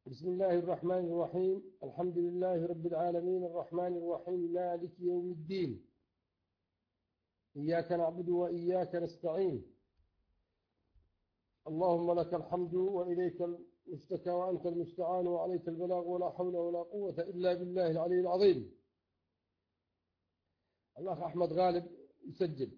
بسم الله الرحمن الرحيم. الحمد لله رب العالمين الرحمن الرحيم مالك يوم الدين. إياك نعبد وإياك نستعين. اللهم لك الحمد وإليك المشتكى وأنت المستعان وعليك البلاغ ولا حول ولا قوة إلا بالله العلي العظيم. الأخ أحمد غالب يسجل.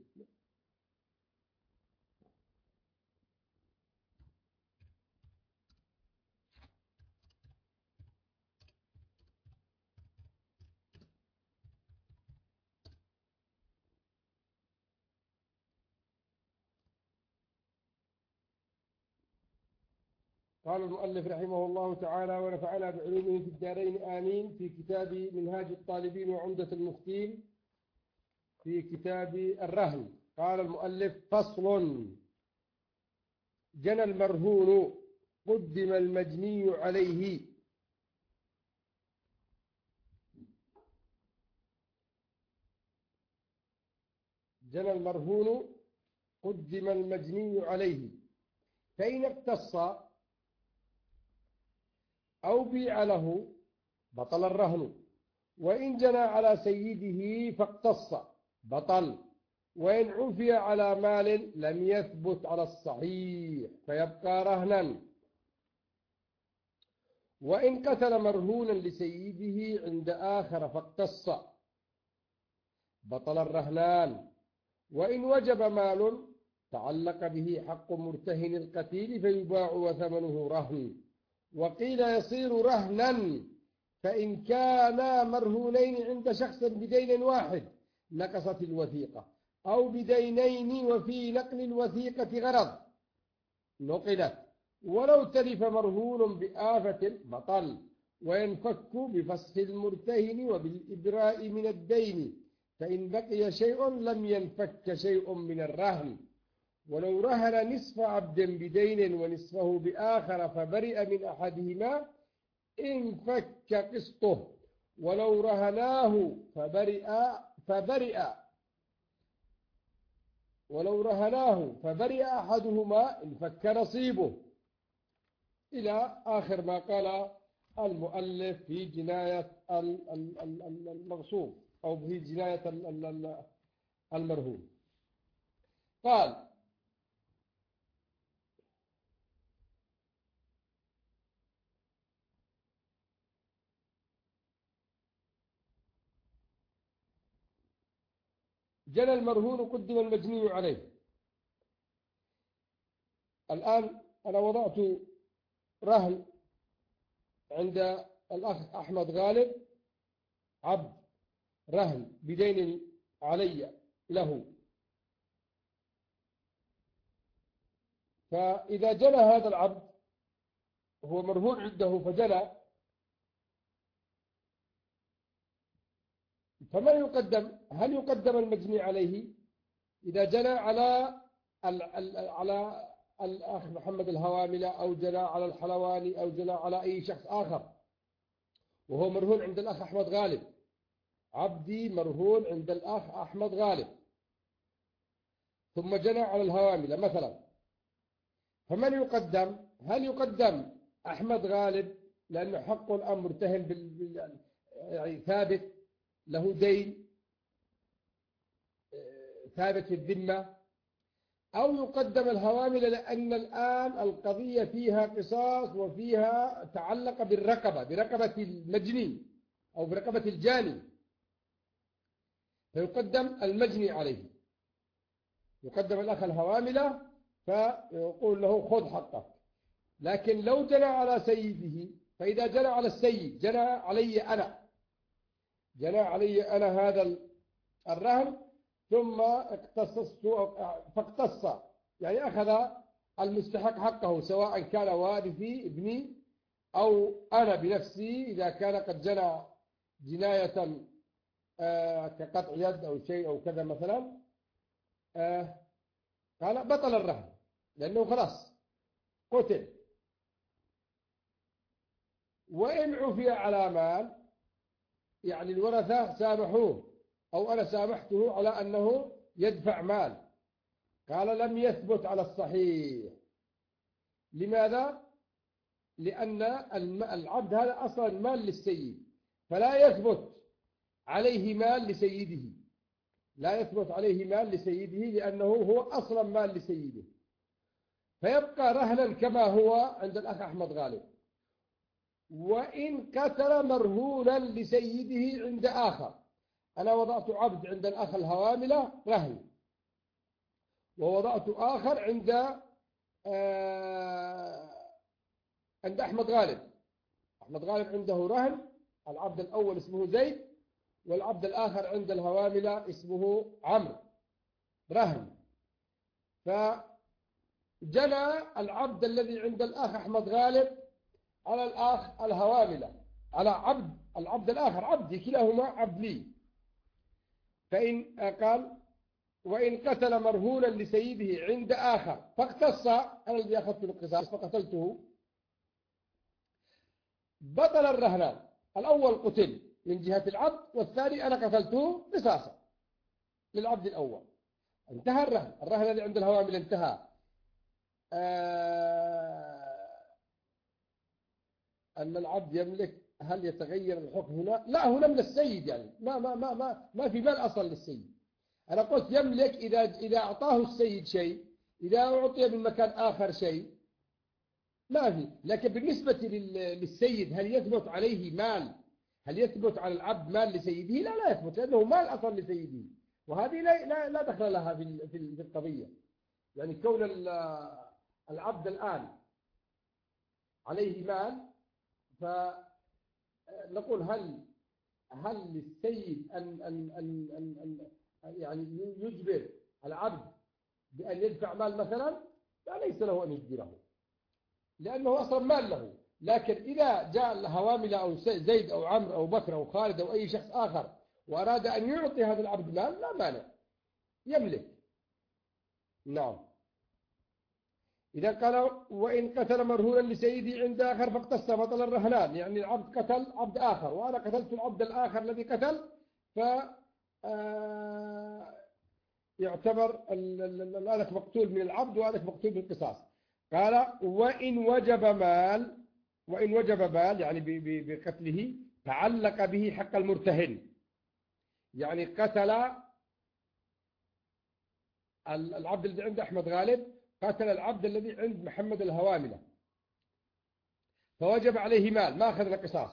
قال المؤلف رحمه الله تعالى ونفعنا بعلومه في الدارين آمين في كتاب منهاج الطالبين وعمدة المفتين في كتاب الرهن. قال المؤلف: فصل: جنى المرهون قدم المجني عليه. جنى المرهون قدم المجني عليه، فإن اقتص أو بيع له بطل الرهن، وإن جنى على سيده فاقتص بطل، وإن عفي على مال لم يثبت على الصحيح فيبقى رهنا. وإن قتل مرهونا لسيده عند آخر فاقتص بطل الرهنان، وإن وجب مال تعلق به حق مرتهن القتيل فيباع وثمنه رهن. وقيل يصير رهنا فإن كانا مرهونين عند شخص بدين واحد نقصت الوثيقة، أو بدينين وفي نقل الوثيقة غرض نقلت، ولو تلف مرهون بآفة بطل، وينفك بفسخ المرتهن وبالإبراء من الدين، فإن بقي شيء لم ينفك شيء من الرهن. ولو رهن نصف عبد بدين ونصفه بآخر فبرئ من أحدهما انفك قسطه، ولو رهناه فبرئ أحدهما انفك نصيبه، إلى آخر ما قال المؤلف في جناية المغصوب أو في جناية المرهون. قال: جنى المرهون قدم المجني عليه. الآن أنا وضعت رهن عند الأخ أحمد غالب، عبد رهن بدين علي له، فإذا جنى هذا العبد هو مرهون عنده فجنى، فما يقدم؟ هل يقدم المجني عليه إذا جنى على الأخ محمد الهواملة، أو جنى على الحلواني، أو جنى على أي شخص آخر وهو مرهون عند الأخ أحمد غالب؟ عبدي مرهون عند الأخ أحمد غالب ثم جنى على الهواملة مثلا، فمن يقدم؟ هل يقدم أحمد غالب لأنه حق الأمر مرتهن يعني ثابت له دين ثابت في الذمة، أو يقدم الهوامل لأن الآن القضية فيها قصاص وفيها تعلق برقبة المجني أو برقبة الجاني، فيقدم المجني عليه، يقدم الأخ الهواملة فيقول له خذ حقك. لكن لو جنى على سيده، فإذا جنى على السيد جنى علي أنا هذا الرهن، ثم فاقتص، يعني أخذ المستحق حقه، سواء كان وارثي ابني أو أنا بنفسي، إذا كان قد جنى جناية كقطع يد أو شيء أو كذا مثلا، قال بطل الرهن لأنه خلاص قتل. وإن عفي على مال، يعني الورثة سامحوه أو أنا سامحته على أنه يدفع مال، قال لم يثبت على الصحيح. لماذا؟ لأن العبد هذا أصلا مال للسيد، فلا يثبت عليه مال لسيده، لا يثبت عليه مال لسيده لأنه هو أصلا مال لسيده، فيبقى رهنا كما هو عند الأخ أحمد غالب. وإن قتل مرهونا لسيده عند آخر، أنا وضعت عبد عند الأخ الهواملة رهن، ووضعت آخر عند أحمد غالب. أحمد غالب عنده رهن، العبد الأول اسمه زيد، والعبد الآخر عند الهواملة اسمه عمرو رهن. فجنى العبد الذي عند الأخ أحمد غالب على الأخ الهواملة، على العبد الآخر عبدي، كلاهما عبد لي. فإن قال وإن قتل مرهونا لسيده عند آخر فاقتص، أنا الذي أخذت القصاص فقتلته، بطل الرهنان، الأول قتل من جهة العبد والثاني أنا قتلته قصاصا للعبد الأول، انتهى الرهن الذي عند الهوامل انتهى. أن العبد يملك، هل يتغير الحكم هنا؟ لا، هنا من السيد، يعني ما في مال أصل للسيد. أنا قلت يملك إذا أعطاه السيد شيء، إذا أعطي من مكان آخر شيء ما في. لكن بالنسبة للسيد هل يثبت عليه مال؟ هل يثبت على العبد مال لسيده؟ لا يثبت، لأنه مال أصل لسيده، وهذه لا دخل لها في القضية. يعني كون العبد الآن عليه مال، فنقول هل للسيد أن يعني يجبر العبد بأن يدفع مال مثلا؟ لا، ليس له أن يجبره لأنه أصلا مال له. لكن إذا جاء الهوامل أو زيد أو عمرو أو بكر أو خالد أو أي شخص آخر وأراد أن يعطي هذا العبد مال، لا مانع، يملك. نعم. إذا قال وإن قتل مرهونا لسيدي عند آخر فاقتص، بطل الرهنان، يعني العبد قتل عبد آخر وأنا قتلت العبد الآخر الذي قتل، ف يعتبر هذاك مقتول من العبد وهذاك مقتول بالقصاص. قال وإن وجب مال يعني بقتله تعلق به حق المرتهن، يعني قتل العبد الذي عند أحمد غالب، قتل العبد الذي عند محمد الهواملة، فوجب عليه مال، ما أخذ القصاص،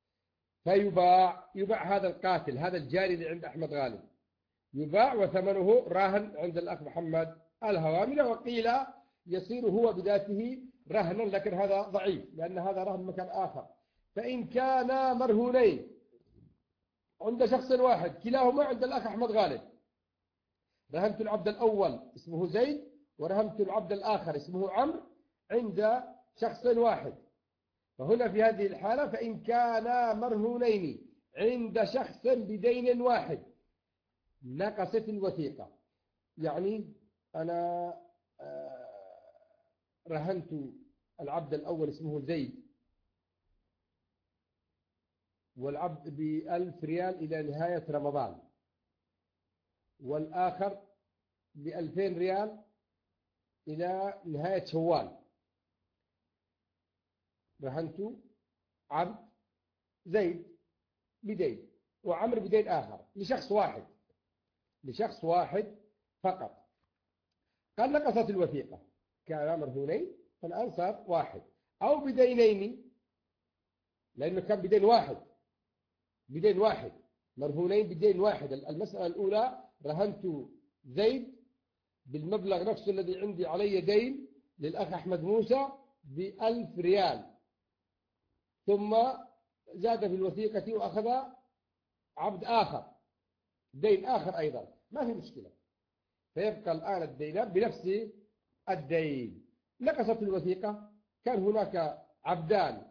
يباع هذا القاتل، هذا الجاري اللي عند أحمد غالب يباع وثمنه راهن عند الأخ محمد الهواملة. وقيل يصير هو بذاته رهنا، لكن هذا ضعيف لأن هذا رهن مكان آخر. فإن كان مرهونين عند شخص واحد كلاهما عند الأخ أحمد غالب، رهنت العبد الأول اسمه زيد ورهنت العبد الآخر اسمه عمرو عند شخص واحد، فهنا في هذه الحالة فإن كان مرهونين عند شخص بدين واحد نقصت الوثيقة. يعني أنا رهنت العبد الأول اسمه زيد والعبد ب1000 ريال إلى نهاية رمضان، والآخر ب2000 ريال إلى نهاية شوال. رهنت عبد زيد بدين وعمر بدين آخر لشخص واحد فقط. قال نقصت الوثيقة، كان مرهونين فالآن صار واحد، أو بدينين لأنه كان بدين واحد مرهونين بدين واحد. المسألة الأولى رهنت زيد بالمبلغ نفسه الذي عندي علي دين للأخ أحمد موسى ب1000 ريال، ثم زاد في الوثيقة وأخذ عبد آخر دين آخر أيضا، ما في مشكلة، فيبقى الآن الدين بنفس الدين. نقصت الوثيقة، كان هناك عبدان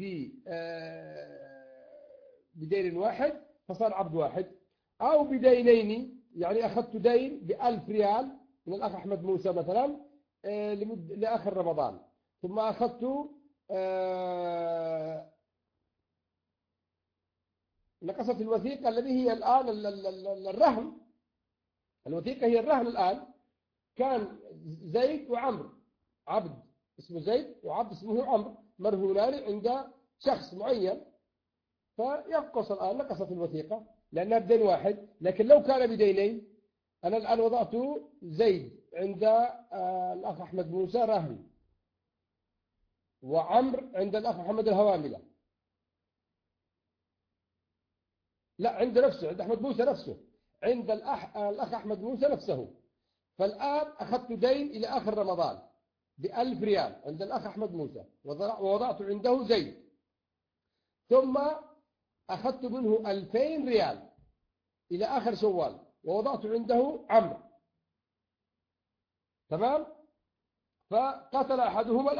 بدين واحد فصار عبد واحد، أو بدينين، يعني أخذت دين ب1000 ريال من الأخ أحمد موسى مثلا لآخر رمضان، ثم أخذت نقصت الوثيقة الذي هي الآن الرهن. الوثيقة هي الرهن الآن. كان زيد وعمرو عبد اسمه زيد وعبد اسمه عمرو مرهونان عند شخص معين، فينقص الآن، نقصت الوثيقة لأنها بدين واحد. لكن لو كان بدينين، أنا الآن وضعت زيد عند الأخ أحمد موسى رهن، وعمر عند الأخ محمد الهواملة، لا عند نفسه، عند أحمد موسى نفسه، عند الأخ أحمد موسى نفسه. فالآن أخذت دين إلى آخر رمضان ب1000 ريال عند الأخ أحمد موسى، ووضعت عنده زيد، ثم أخذت منه 2000 ريال إلى آخر شوال ووضعت عنده عمرو، تمام؟ فقتل أحدهما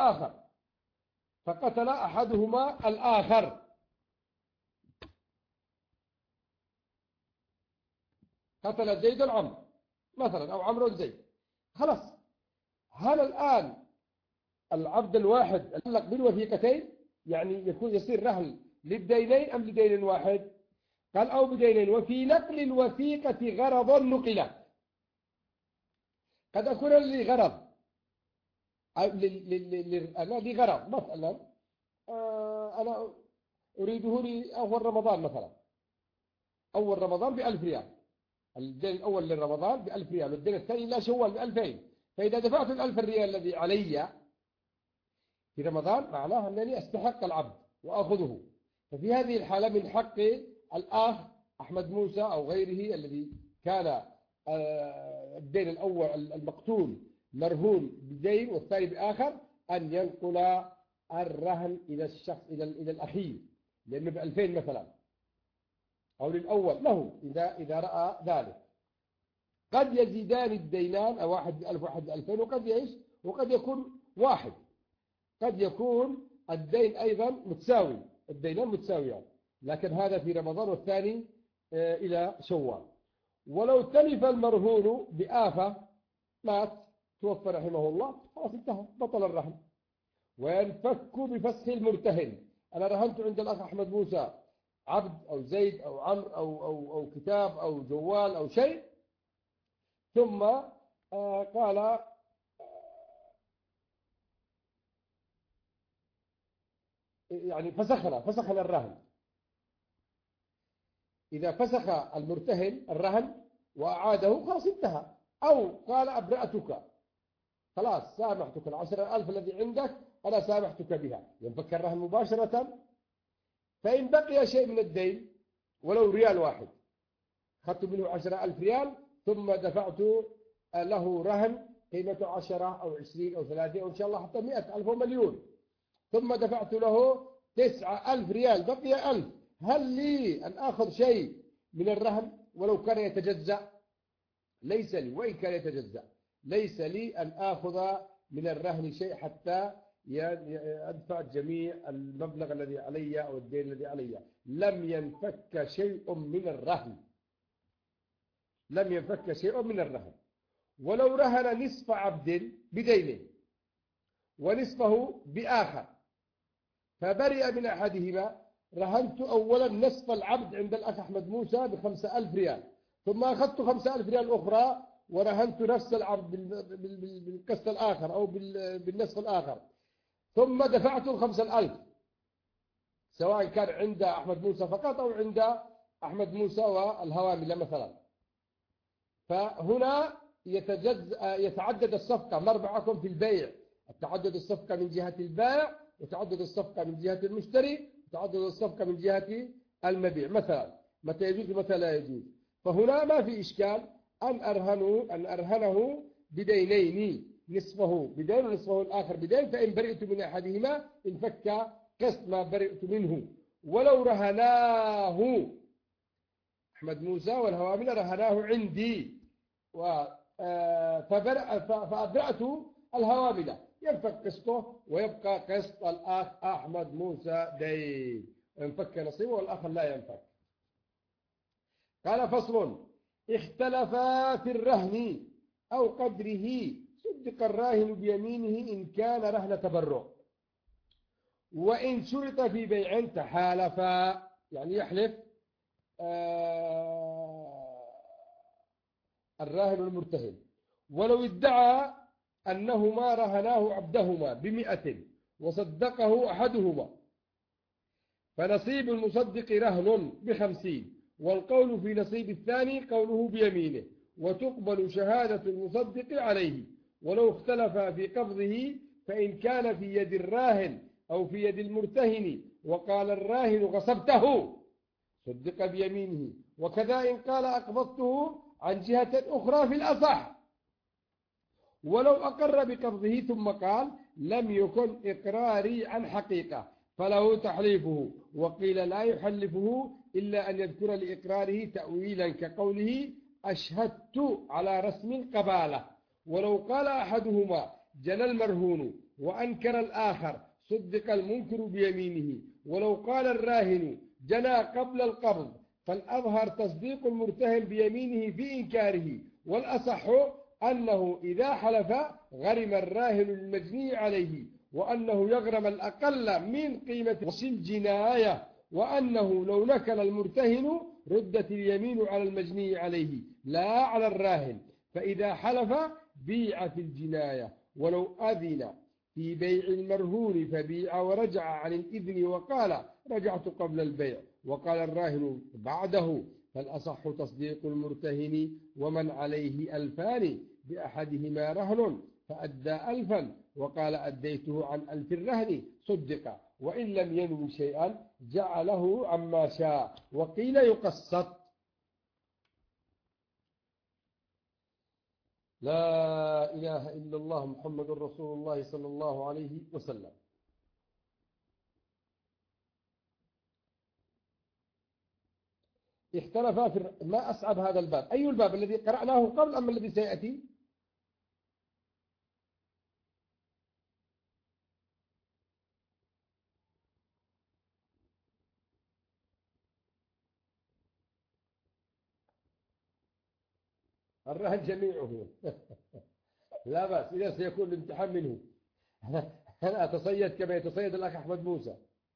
الآخر، قتل زيد عمرو مثلا، أو عمرو زيد. خلاص، هل الآن العبد الواحد يتعلق بالوثيقتين، يعني يصير رهن للدينين أم لدين واحد؟ قال أو بدينين، وفي نقل الوثيقة غرض نقلت. قد أكون لي غرض، أنا لي غرض مثلا، أنا أريده لأول رمضان مثلا، أول رمضان ب1000 ريال، الدين الأول للرمضان ب1000 ريال، والدين الثاني لا شوال ب2000. فإذا دفعت 1000 ريال الذي علي في رمضان معناه أنني أستحق العبد وأخذه. ففي هذه الحالة من حق الأخ أحمد موسى أو غيره الذي كان الدين الأول المقتول مرهون بدين والثاني بآخر أن ينقل الرهن إلى الشخص إلى الأخير، لأنه ب2000 مثلا، أو للأول له إذا رأى ذلك. قد يزيدان الدينان، أو واحد ب1000 واحد ب2000، وقد يكون واحد، قد يكون الدين أيضا متساوي، الدينان متساويان، لكن هذا في رمضان والثاني إلى شوال. ولو تلف المرهون بآفة، مات توفى رحمه الله، خلاص انتهى، بطل الرهن. وينفك بفسخ المرتهن. أنا رهنت عند الأخ أحمد موسى عبد أو زيد أو عمرو أو كتاب أو جوال أو شيء، ثم قال يعني فسخنا الرهن. إذا فسخ المرتهن الرهن وأعاده خلاص انتهى. أو قال أبرأتك، خلاص سامحتك، 10,000 الذي عندك أنا سامحتك بها، ينفك الرهن مباشرة. فإن بقي شيء من الدين ولو ريال واحد، أخذت منه 10,000 ريال ثم دفعت له رهن قيمته 10 أو 20 أو 30 أو إن شاء الله حتى 100,000 ومليون، ثم دفعت له 9,000 ريال، بقي 1000. هل لي أن آخذ شيء من الرهن ولو كان يتجزأ؟ ليس لي، وإن كان يتجزأ ليس لي أن آخذ من الرهن شيء حتى أدفع جميع المبلغ الذي علي أو الدين الذي علي. لم ينفك شيء من الرهن، لم ينفك شيء من الرهن. ولو رهن نصف عبد بدين ونصفه بآخر فبرئ من أحدهما، رهنت أولا نصف العبد عند الأخ أحمد موسى ب5,000 ريال، ثم أخذت 5,000 ريال أخرى ورهنت نفس العبد بالقسط الآخر أو بالنصف الآخر، ثم دفعت 5,000 سواء كان عند أحمد موسى فقط أو عند أحمد موسى والهوامل مثلا. فهنا يتعدد الصفقة، مربعكم في البيع، تعدد الصفقة من جهة البائع، وتعدد الصفقة من جهة المشتري، وتعدد الصفقة من جهة المبيع، مثلا متى يجوز ومتى لا يجوز. فهنا ما في إشكال أن أرهنه بدينين، نصفه بدين ونصفه الآخر بدين، فإن برئت من أحدهما انفك قسط ما برئت منه. ولو رهناه أحمد موسى والهوامل رهناه عندي فأبرأت الهوامل، ينفك قسطه ويبقى قسط الأخ أحمد موسى دين، ينفك نصيبه والآخر لا ينفك. قال فصل: اختلفا في الرهن أو قدره، صدق الراهن بيمينه إن كان رهن تبرع، وإن شرط في بيع تحالفا، يعني يحلف الراهن والمرتهن. ولو ادعى أنهما رهناه عبدهما ب100 وصدقه أحدهما، فنصيب المصدق رهن ب50، والقول في نصيب الثاني قوله بيمينه، وتقبل شهادة المصدق عليه ولو اختلف في قبضه، فإن كان في يد الراهن أو في يد المرتهن وقال الراهن غصبته صدق بيمينه، وكذا إن قال أقبضته عن جهة أخرى في الأصح، ولو أقر بقبضه ثم قال لم يكن إقراري عن حقيقة فله تحليفه، وقيل لا يحلفه إلا أن يذكر لإقراره تأويلا كقوله أشهدت على رسم القبالة. ولو قال أحدهما جنى المرهون وأنكر الآخر صدق المنكر بيمينه، ولو قال الراهن جنى قبل القبض فالأظهر تصديق المرتهن بيمينه في إنكاره، والأصح أنه إذا حلف غرم الراهن المجني عليه، وأنه يغرم الأقل من قيمة الجناية، وأنه لو نكل المرتهن ردت اليمين على المجني عليه لا على الراهن، فإذا حلف بيع في الجناية. ولو أذن في بيع المرهون فبيع ورجع عن الإذن وقال رجعت قبل البيع وقال الراهن بعده، فالأصح تصديق المرتهن، ومن عليه 2000 بأحدهما رهن فأدى 1000 وقال أديته عن 1000 الرهن صدق، وإن لم ينوي شيئا جعله عما شاء، وقيل يقسط. لا إله إلا الله محمد رسول الله صلى الله عليه وسلم. اختلفا في ما أصعب هذا الباب، أي الباب الذي قرأناه قبل أم الذي سيأتي؟ الرهن جميعه لا بأس إذا سيكون الامتحان منه. أنا أتصيد كما يتصيد الأخ أحمد موسى.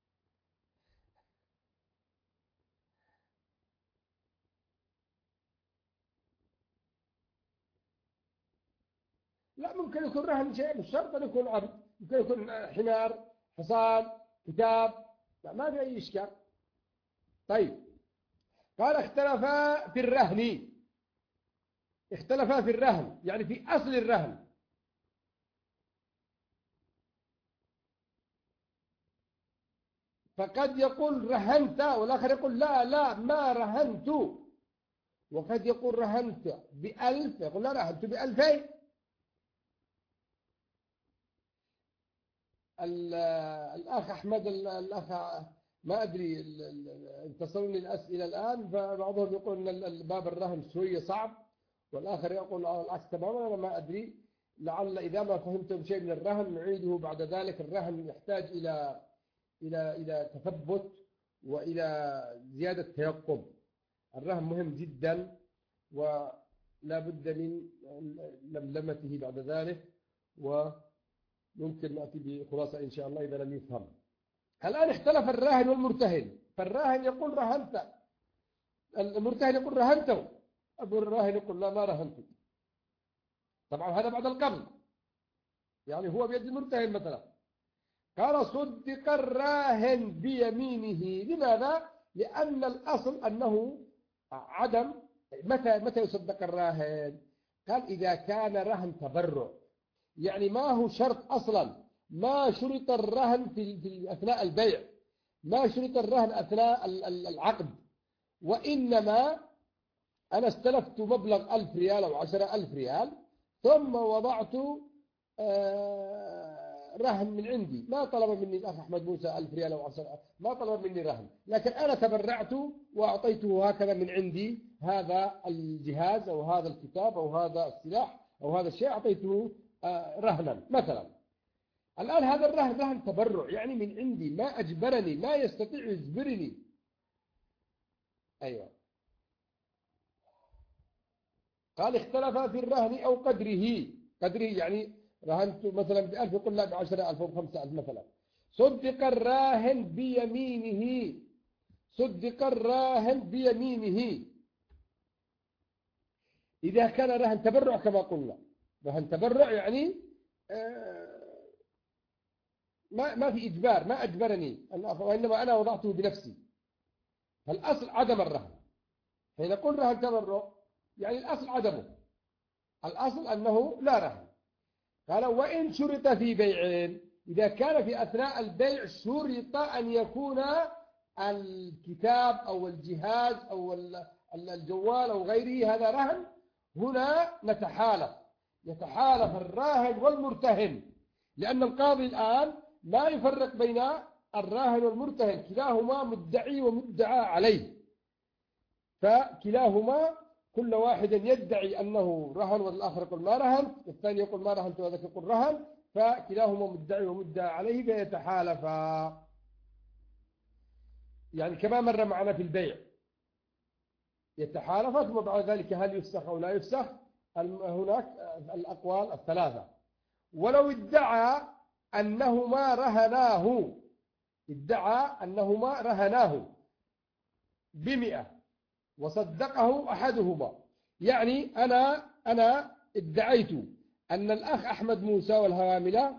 لا، ممكن يكون رهن شيء، مش شرط أن يكون عبد، ممكن يكون حمار، حصان، كتاب، لا ما في أي إشكال. طيب، قال اختلفا في الرهن، اختلفا في الرهن يعني في أصل الرهن. فقد يقول رهنت والآخر يقول لا لا ما رهنت، وقد يقول رهنت ب1000 يقول لا رهنت ب2000. الأخ أحمد الأخ ما أدري انتصرني الأسئلة الآن، فبعضهم يقول أن باب الرهن شوية صعب، والآخر يقول العكس تماما. أنا ما أدري، لعل إذا ما فهمتم شيء من الرهن نعيده بعد ذلك. الرهن يحتاج إلى تثبت وإلى زيادة تيقظ. الرهن مهم جدا ولا بد من لملمته بعد ذلك، وممكن نأتي بخلاصة إن شاء الله إذا لم يفهم. الآن اختلف الراهن والمرتهن، فالراهن يقول رهنت، المرتهن يقول رهنته، أبو الراهن يقول لا ما رهنت. طبعا هذا بعد القبض، يعني هو بيد المرتهن مثلا. قال صدق الراهن بيمينه. لماذا؟ لأن الأصل أنه عدم. متى يصدق الراهن؟ قال إذا كان رهن تبرع، يعني ما هو شرط أصلا، ما شرط الرهن في أثناء البيع، ما شرط الرهن أثناء العقد، وإنما أنا استلفت مبلغ 1000 ريال أو 10,000 ريال ثم وضعت رهن من عندي، ما طلب مني الأخ أحمد موسى 1000 ريال أو 10، ما طلب مني رهن، لكن أنا تبرعت وأعطيته هكذا من عندي هذا الجهاز أو هذا الكتاب أو هذا السلاح أو هذا الشيء، أعطيته رهنا مثلا. الآن هذا الرهن رهن تبرع، يعني من عندي، ما أجبرني، ما يستطيع يجبرني. أيوة. قال اختلف في الرهن أو قدره. قدره يعني رهنت مثلا ب1000 يقول لا ب10,000 أو ب5,000 مثلا. صدق الراهن بيمينه، صدق الراهن بيمينه إذا كان رهن تبرع كما قلنا. رهن تبرع يعني ما في إجبار، ما أجبرني وإنما أنا وضعته بنفسي. فالأصل عدم الرهن. حين نقول رهن تبرع يعني الأصل عدمه، الأصل أنه لا رهن. قال وإن شرط في بيع، إذا كان في أثناء البيع شرط أن يكون الكتاب أو الجهاز أو الجوال أو غيره هذا رهن، هنا يتحالف الراهن والمرتهن، لأن القاضي الآن ما يفرق بين الراهن والمرتهن، كلاهما مدعي ومدعى عليه، فكلاهما كل واحد يدعي أنه رهن والآخر يقول ما رهن، والثاني يقول ما رهنت وذاك يقول رهن، فكلاهما مدعي ومدعى عليه فيتحالفا. يعني كما مر معنا في البيع يتحالفا، ثم بعد ذلك هل يفسخ أو لا يفسخ، هناك الأقوال الثلاثة. ولو ادعى أنهما رهناه ب100 وصدقه أحدهما، يعني أنا ادعيت أن الأخ أحمد موسى والهواملة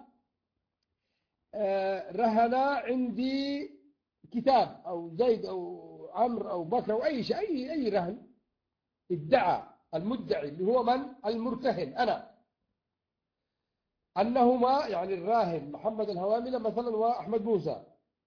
رهنا عندي كتاب أو زيد أو عمرو أو بكر أو أي شيء، أي رهن. ادعى المدعي اللي هو من؟ المرتهن أنا، أنهما يعني الراهن محمد الهواملة مثلا وأحمد موسى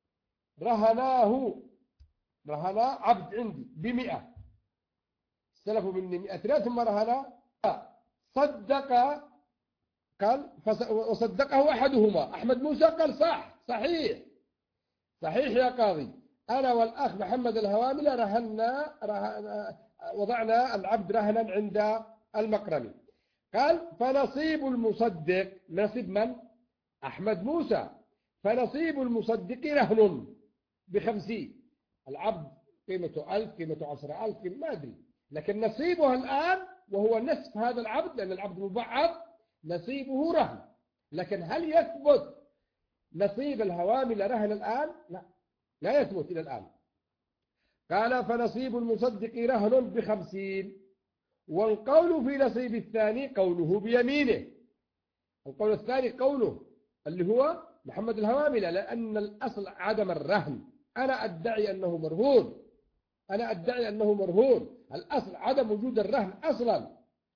رهنا عبد عندي ب100، استلفوا مني 100 ثم رهنا، صدق قال وصدقه أحدهما أحمد موسى قال صحيح يا قاضي، أنا والأخ محمد الهواملة وضعنا العبد رهنا عند المقرمي. قال فنصيب المصدق، نصيب من؟ أحمد موسى، فنصيب المصدق رهن ب50، العبد قيمته 1000 قيمته 10,000 ما أدري، لكن نصيبه الآن وهو نصف هذا العبد، لأن العبد مبعض نصيبه رهن. لكن هل يثبت نصيب الهوامل رهن الآن؟ لا يثبت إلى الآن. قال فنصيب المصدق رهن ب50، والقول في نصيب الثاني قوله بيمينه، القول الثاني قوله اللي هو محمد الهواملة، لأن الأصل عدم الرهن. أنا أدعي أنه مرهون، الأصل عدم وجود الرهن أصلا.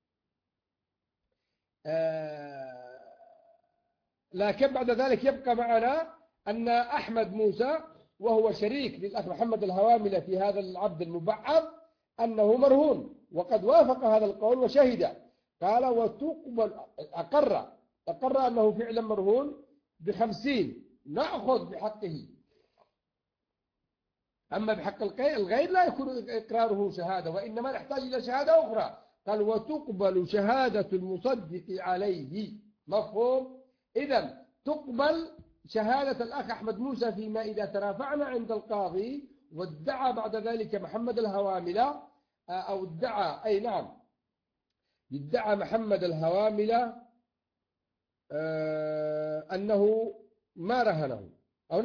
لكن بعد ذلك يبقى معنا أن أحمد موسى وهو شريك للأخ محمد الهواملة في هذا العبد المبعض أنه مرهون، وقد وافق هذا القول وشهد. قال وتقبل أقر أنه فعلا مرهون ب50، نأخذ بحقه. أما بحق الغير لا يكون إقراره شهادة، وإنما نحتاج إلى شهادة أخرى. قال وتقبل شهادة المصدق عليه، مفهوم؟ إذن تقبل شهادة الأخ أحمد موسى فيما إذا ترافعنا عند القاضي وادعى بعد ذلك محمد الهواملة أو ادعى يدعى محمد الهواملة أنه ما رهنه، أو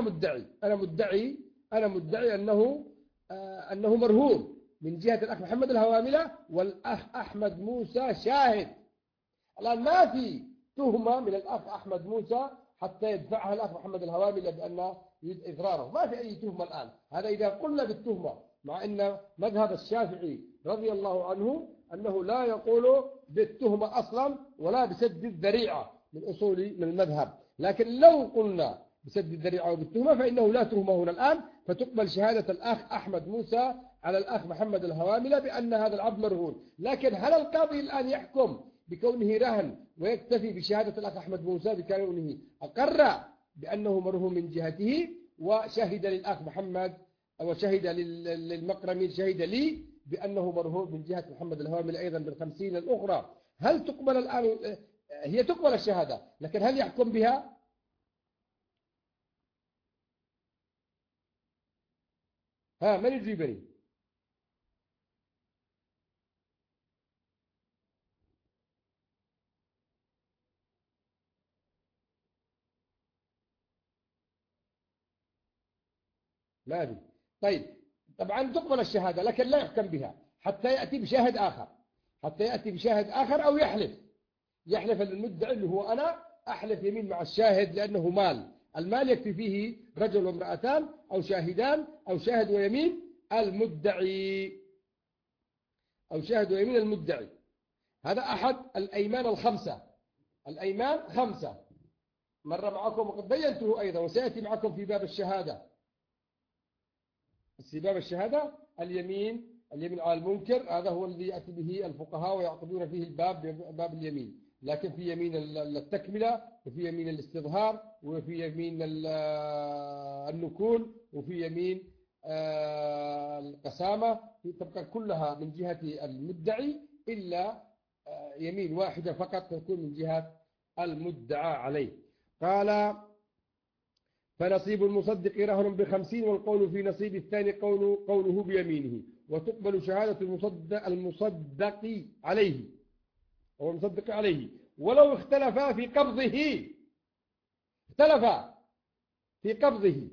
أنا مدعي أنه مرهون من جهة الأخ محمد الهواملة، والأخ أحمد موسى شاهد. الآن ما في تهمة من الأخ أحمد موسى حتى يدفعها الأخ محمد الهواملة بأن إضراره، ما في أي تهمة الآن. هذا إذا قلنا بالتهمة، مع أن مذهب الشافعي رضي الله عنه أنه لا يقول بالتهمة أصلا ولا بسد الذريعة من أصول من المذهب، لكن لو قلنا بسد الذريعة وبالتهمة فإنه لا تهمة هنا الآن، فتقبل شهادة الأخ أحمد موسى على الأخ محمد الهواملة بأن هذا العبد مرهون. لكن هل القاضي الآن يحكم بكونه رهن ويكتفي بشهادة الأخ أحمد موسى بكونه أقر بأنه مرهون من جهته وشهد للأخ محمد وشهد للمقرمي شهد لي بأنه مرهون من جهة محمد الهواملة أيضا بال50 الأخرى؟ هل تقبل الآن؟ هي تقبل الشهادة، لكن هل يحكم بها؟ من يجيبني؟ ما أدري. طيب طبعا تقبل الشهادة لكن لا يحكم بها حتى يأتي بشاهد آخر، أو يحلف المدعي اللي هو أنا أحلف يمين مع الشاهد لأنه مال. المال يكفي فيه رجل وامرأتان أو شاهدان أو شاهد ويمين المدعي، أو شاهد ويمين المدعي. هذا أحد الأيمان الخمسة. الأيمان خمسة، مر معكم وقد بينته أيضا، وسيأتي معكم في باب الشهادة. في باب الشهادة اليمين على المنكر، هذا هو الذي يأتي به الفقهاء ويعقدون فيه الباب باب اليمين. لكن في يمين التكملة، وفي يمين الاستظهار، وفي يمين النكول، وفي يمين القسامة، تبقى كلها من جهة المدعي إلا يمين واحدة فقط تكون من جهة المدعى عليه. قال فنصيب المصدق رهن ب50، والقول في نصيب الثاني قوله بيمينه، وتقبل شهادة المصدق عليه أو المصدق عليه ولو اختلفا في قبضه. اختلفا في قبضه،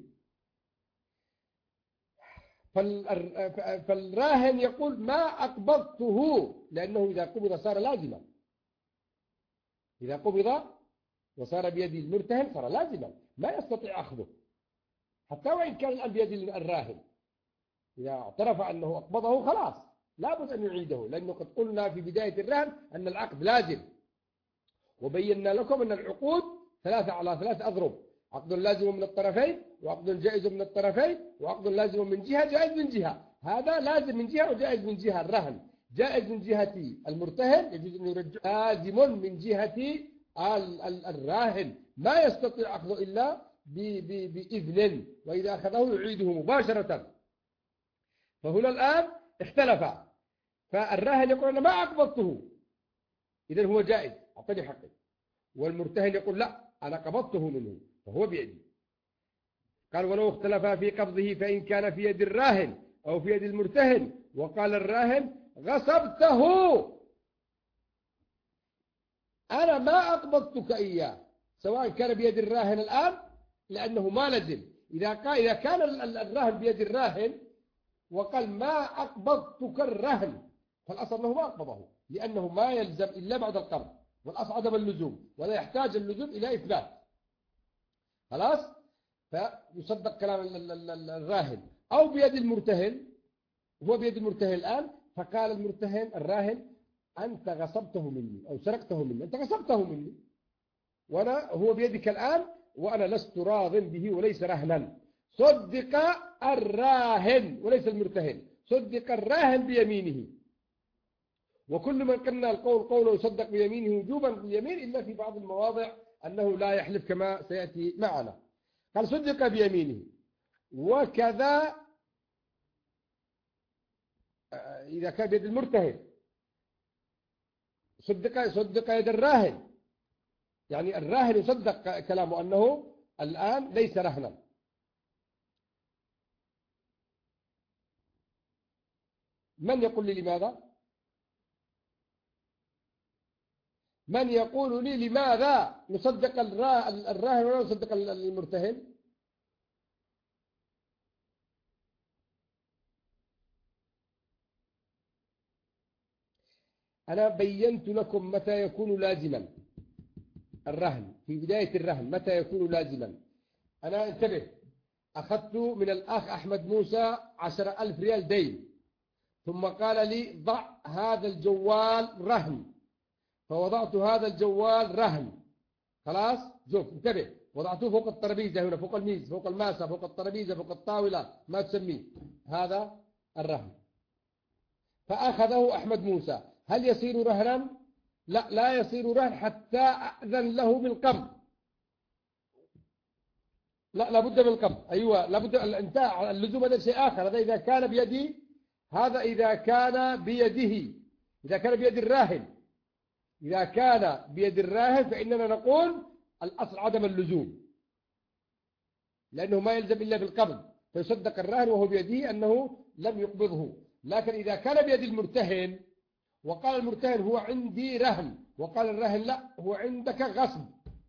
فالراهن يقول ما أقبضته، لأنه إذا قبض صار لازما. إذا قبض وصار بيد المرتهن صار لازما، ما يستطيع أخذه حتى وإن كان الآن بيد الراهن. إذا اعترف أنه أقبضه خلاص لابد أن يعيده، لأنه قد قلنا في بداية الرهن أن العقد لازم، وبينا لكم أن العقود 3 على 3 أضرب: عقد لازم من الطرفين، وعقد جائز من الطرفين، وعقد لازم من جهة، جائز من جهة. هذا لازم من جهة وجائز من جهة. الرهن جائز من جهة المرتهن، يجوز أن يرجع، لازم من جهة الراهن، ما يستطيع أخذه إلا بإذن، وإذا أخذه يعيده مباشرة. فهنا الآن اختلف، فالراهن يقول أنا ما أقبضته، إذن هو جائز أعطني حقي، والمرتهن يقول لا أنا قبضته منه فهو بيدي. قال ولو اختلفا في قبضه فإن كان في يد الراهن أو في يد المرتهن وقال الراهن غصبته، أنا ما أقبضتك إياه، سواء كان بيد الراهن الآن لأنه ما لزم. إذا كان الراهن بيد الراهن وقال ما أقبضتك الرهن، فالأصل أنه ما أقبضه، لأنه ما يلزم إلا بعد القبض، والأصل عدم اللزوم، ولا يحتاج اللزوم إلى إثبات. خلاص، فيصدق كلام الراهن. أو بيد المرتهن، هو بيد المرتهن الآن، فقال المرتهن الراهن أنت غصبته مني أو سرقته مني، أنت غصبته مني، وأنا هو بيدك الآن وأنا لست راض به وليس رهنا. صدق الراهن وليس المرتهن، صدق الراهن بيمينه. وكل من قلنا القول قوله يصدق بيمينه وجوبا باليمين، إلا في بعض المواضع أنه لا يحلف كما سيأتي معنا. قال صدق بيمينه. وكذا إذا كان بيد المرتهن صدق يد الراهن، يعني الراهن يصدق كلامه أنه الآن ليس رهنا. من يقول لي لماذا؟ من يقول لي لماذا نصدق الراهن ولا نصدق المرتهن؟ أنا بينت لكم متى يكون لازما الرهن، في بداية الرهن متى يكون لازما. أنا انتبه، أخذت من الأخ أحمد موسى 10,000 ريال دين، ثم قال لي ضع هذا الجوال رهن، فوضعت هذا الجوال رهن. خلاص، شوف انتبه، وضعته فوق الترابيزة هنا، فوق الميز، فوق الماسة، فوق الترابيزة، فوق الطاولة، ما تسميه، هذا الرهن. فأخذه أحمد موسى، هل يصير رهنا؟ لا، لا يصير رهن حتى أذن له بالقبض. لا، لابد من القبض. أيوة، لابد الانتهاء. اللزوم هذا شيء آخر، هذا إذا كان بيدي، هذا إذا كان بيده، إذا كان بيد الراهن. إذا كان بيد الراهن فإننا نقول الأصل عدم اللزوم، لأنه ما يلزم إلا بالقبض، فيصدق الراهن وهو بيده أنه لم يقبضه. لكن إذا كان بيد المرتهن وقال المرتهن هو عندي رهن، وقال الراهن لا هو عندك غصب،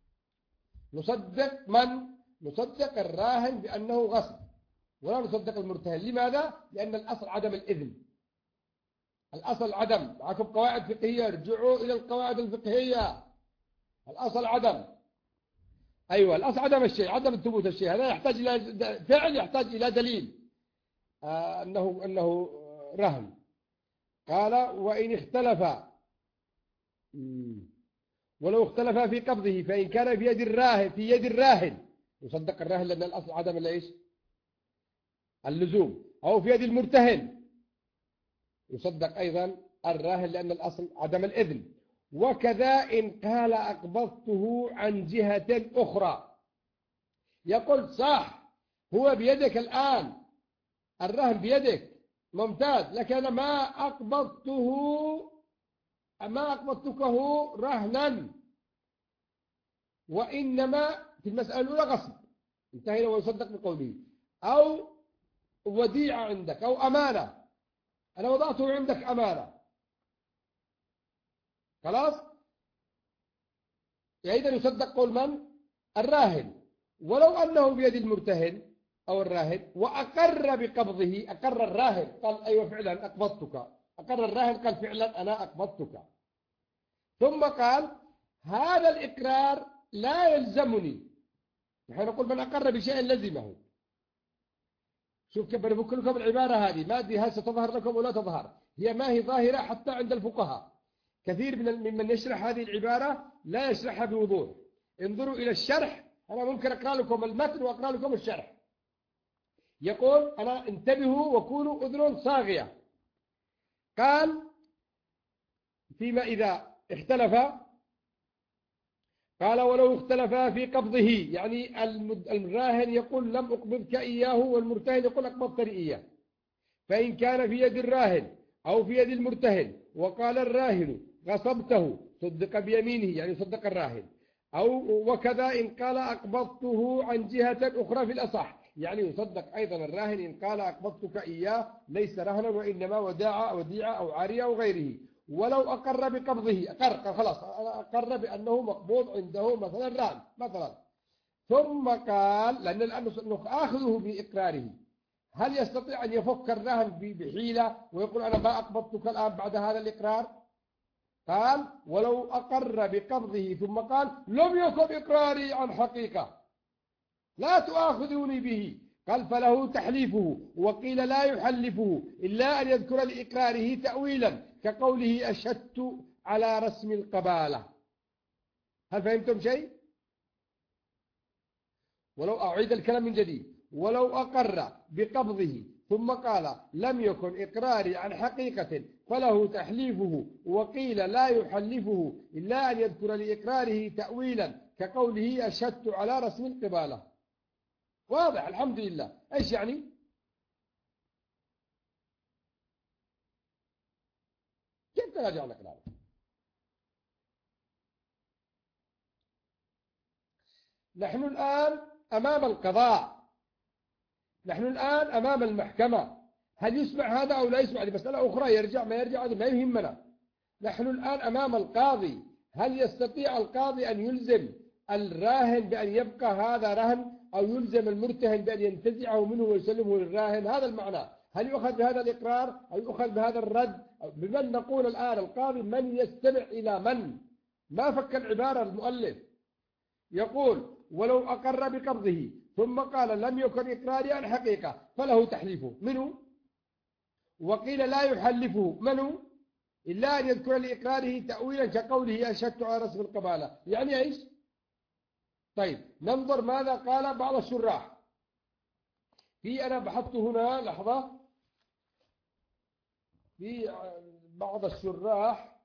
نصدق من؟ نصدق الراهن بأنه غصب، ولا نصدق المرتهن. لماذا؟ لأن الأصل عدم الإذن، الأصل عدم. معكم قواعد فقهية، ارجعوا إلى القواعد الفقهية. الأصل عدم، أيوة الأصل عدم الشيء، عدم ثبوت الشيء، هذا يحتاج إلى فعل، يحتاج إلى دليل أنه رهن. قال وإن اختلف، ولو اختلف في قبضه فإن كان في يد الراهن يصدق الراهن لأن الأصل عدم الإيش؟ اللزوم، أو في يد المرتهن يصدق أيضا الراهن لأن الأصل عدم الإذن. وكذا إن قال أقبضته عن جهة أخرى، يقول صح هو بيدك الآن، الرهن بيدك ممتاز، لكن أنا ما أقبضتكه رهنا، وإنما في المسألة الأولى غصب، انتهينا ويصدق بقوله، أو وديعة عندك أو أمانة، أنا وضعته عندك أمانة خلاص، إذا يصدق قول من؟ الراهن. ولو أنه بيد المرتهن أو الراهن وأقر بقبضه، أقر الراهن قال أيوة فعلا أقبضتك، أقر الراهن قال فعلا أنا أقبضتك، ثم قال هذا الإقرار لا يلزمني، نحن نقول من أقر بشيء لزمه. شوف كيف بنفك لكم العبارة هذه، ما دي هسه تظهر لكم ولا تظهر، هي ما هي ظاهرة حتى عند الفقهاء. كثير ممن يشرح هذه العبارة لا يشرحها بوضوح. انظروا إلى الشرح، أنا ممكن أقرأ لكم المتن وأقرأ لكم الشرح. يقول أنا انتبهوا وكونوا أذن صاغية. قال فيما إذا اختلف، قال ولو اختلفا في قبضه، يعني الراهن يقول لم أقبضك إياه والمرتهن يقول أقبضتني إياه، فإن كان في يد الراهن أو في يد المرتهن وقال الراهن غصبته صدق بيمينه، يعني صدق الراهن، أو وكذا إن قال أقبضته عن جهة أخرى في الأصح، يعني يصدق أيضا الراهن إن قال أقبضتك إياه ليس رهنا وإنما وديعة أو عارية أو غيره. ولو أقر بقبضه، أقر خلاص أقر بأنه مقبوض عنده مثلا رهن مثلا، ثم قال لأن الآن نأخذه بإقراره، هل يستطيع أن يفك الرهن بحيلة ويقول أنا ما أقبضتك الآن بعد هذا الإقرار؟ قال ولو أقر بقبضه ثم قال لم يكن إقراري عن حقيقة لا تؤاخذوني به، قال فله تحليفه، وقيل لا يحلفه إلا أن يذكر لإقراره تأويلا كقوله أشهدت على رسم القبالة. هل فهمتم شيء؟ ولو أعيد الكلام من جديد، ولو أقر بقبضه ثم قال لم يكن إقراري عن حقيقة فله تحليفه، وقيل لا يحلفه إلا أن يذكر لإقراره تأويلا كقوله أشهدت على رسم القبالة. واضح الحمد لله. إيش يعني؟ كيف تراجع الإقرار؟ نحن الآن أمام القضاء، نحن الآن أمام المحكمة، هل يسمع هذا أو لا يسمع؟ هذه مسألة أخرى، يرجع ما يرجع هذا ما يهمنا. نحن الآن أمام القاضي، هل يستطيع القاضي أن يلزم الراهن بأن يبقى هذا رهن أو يلزم المرتهن بأن ينتزعه منه ويسلمه للراهن؟ هذا المعنى. هل يؤخذ بهذا الإقرار أو يؤخذ بهذا الرد؟ بمن نقول الآن القاضي من يستمع إلى من؟ ما فك العبارة المؤلف. يقول ولو أقر بقبضه ثم قال لم يكن إقراري عن حقيقة فله تحليفه منه، وقيل لا يحلفه منه إلا أن يذكر لإقراره تأويلا كقوله أشهدت على رسم القبالة. يعني إيش؟ طيب ننظر ماذا قال بعض الشراح. أنا بحثت هنا لحظة، في بعض الشراح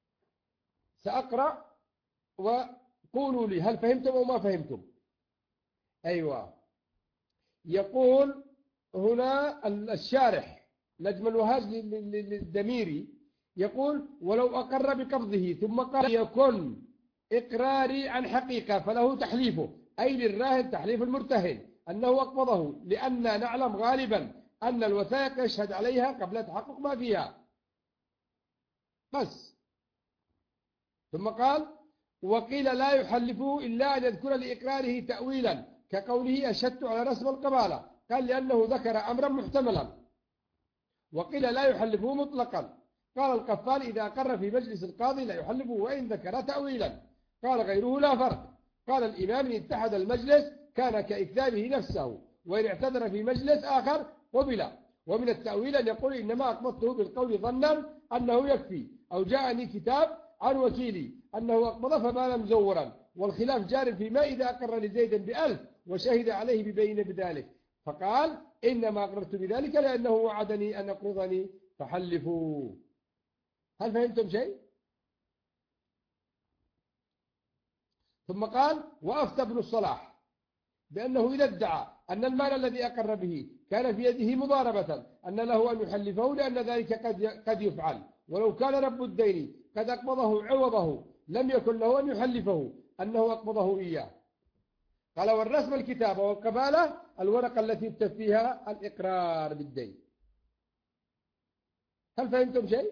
سأقرأ وقولوا لي هل فهمتم أو ما فهمتم. أيوة، يقول هنا الشارح نجم الوهاج للدميري يقول ولو أقر بقبضه ثم قال يكن إقراري عن حقيقة فله تحليفه، أي للراهن تحليف المرتهن أنه أقبضه، لأننا نعلم غالبا أن الوثائق يشهد عليها قبل تحقق ما فيها بس. ثم قال وقيل لا يحلفه إلا أن يذكر لإقراره تأويلا كقوله أشهدت على رسم القبالة، قال لأنه ذكر أمرا محتملا. وقيل لا يحلفه مطلقا، قال القفال إذا أقر في مجلس القاضي لا يحلفه وإن ذكر تأويلا، قال غيره لا فرق، قال الإمام: إن اتحد المجلس كان كإكذابه نفسه، وإن اعتذر في مجلس آخر قبل. ومن التأويل أن يقول: إنما أقبضته بالقول ظنا أنه يكفي، أو جاءني كتاب عن وكيلي أنه أقبض فبان مزورا، والخلاف جار فيما إذا أقر لزيد ب1000 وشهد عليه ببين بذلك، فقال: إنما أقررت بذلك لأنه وعدني أن أقرضني فحلفوا. هل فهمتم شيء؟ ثم قال: وأفتى ابن الصلاح بأنه إذا ادعى أن المال الذي أقر به كان في يده مضاربة أن له أن يحلفه، لأن ذلك قد يفعل، ولو كان رب الدين قد أقبضه عوضه لم يكن له أن يحلفه أنه أقبضه إياه. قال: والرسم الكتابة والقبالة الورقة التي يكتب فيها الإقرار بالدين. هل فهمتم شيء؟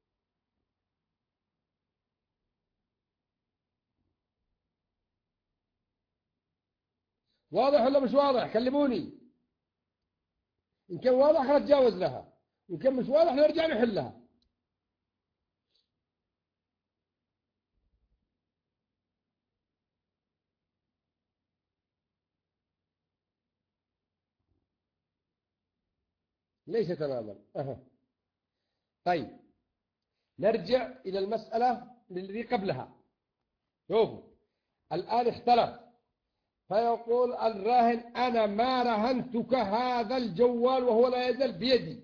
واضح ولا مش واضح؟ كلموني. إن كان واضح نتجاوز لها، وإن كان مش واضح نرجع نحلها. ليس تماما. طيب، نرجع إلى المسألة التي قبلها. شوفوا الآن اختلف، فيقول الراهن: أنا ما رهنتك هذا الجوال وهو لا يزال بيدي.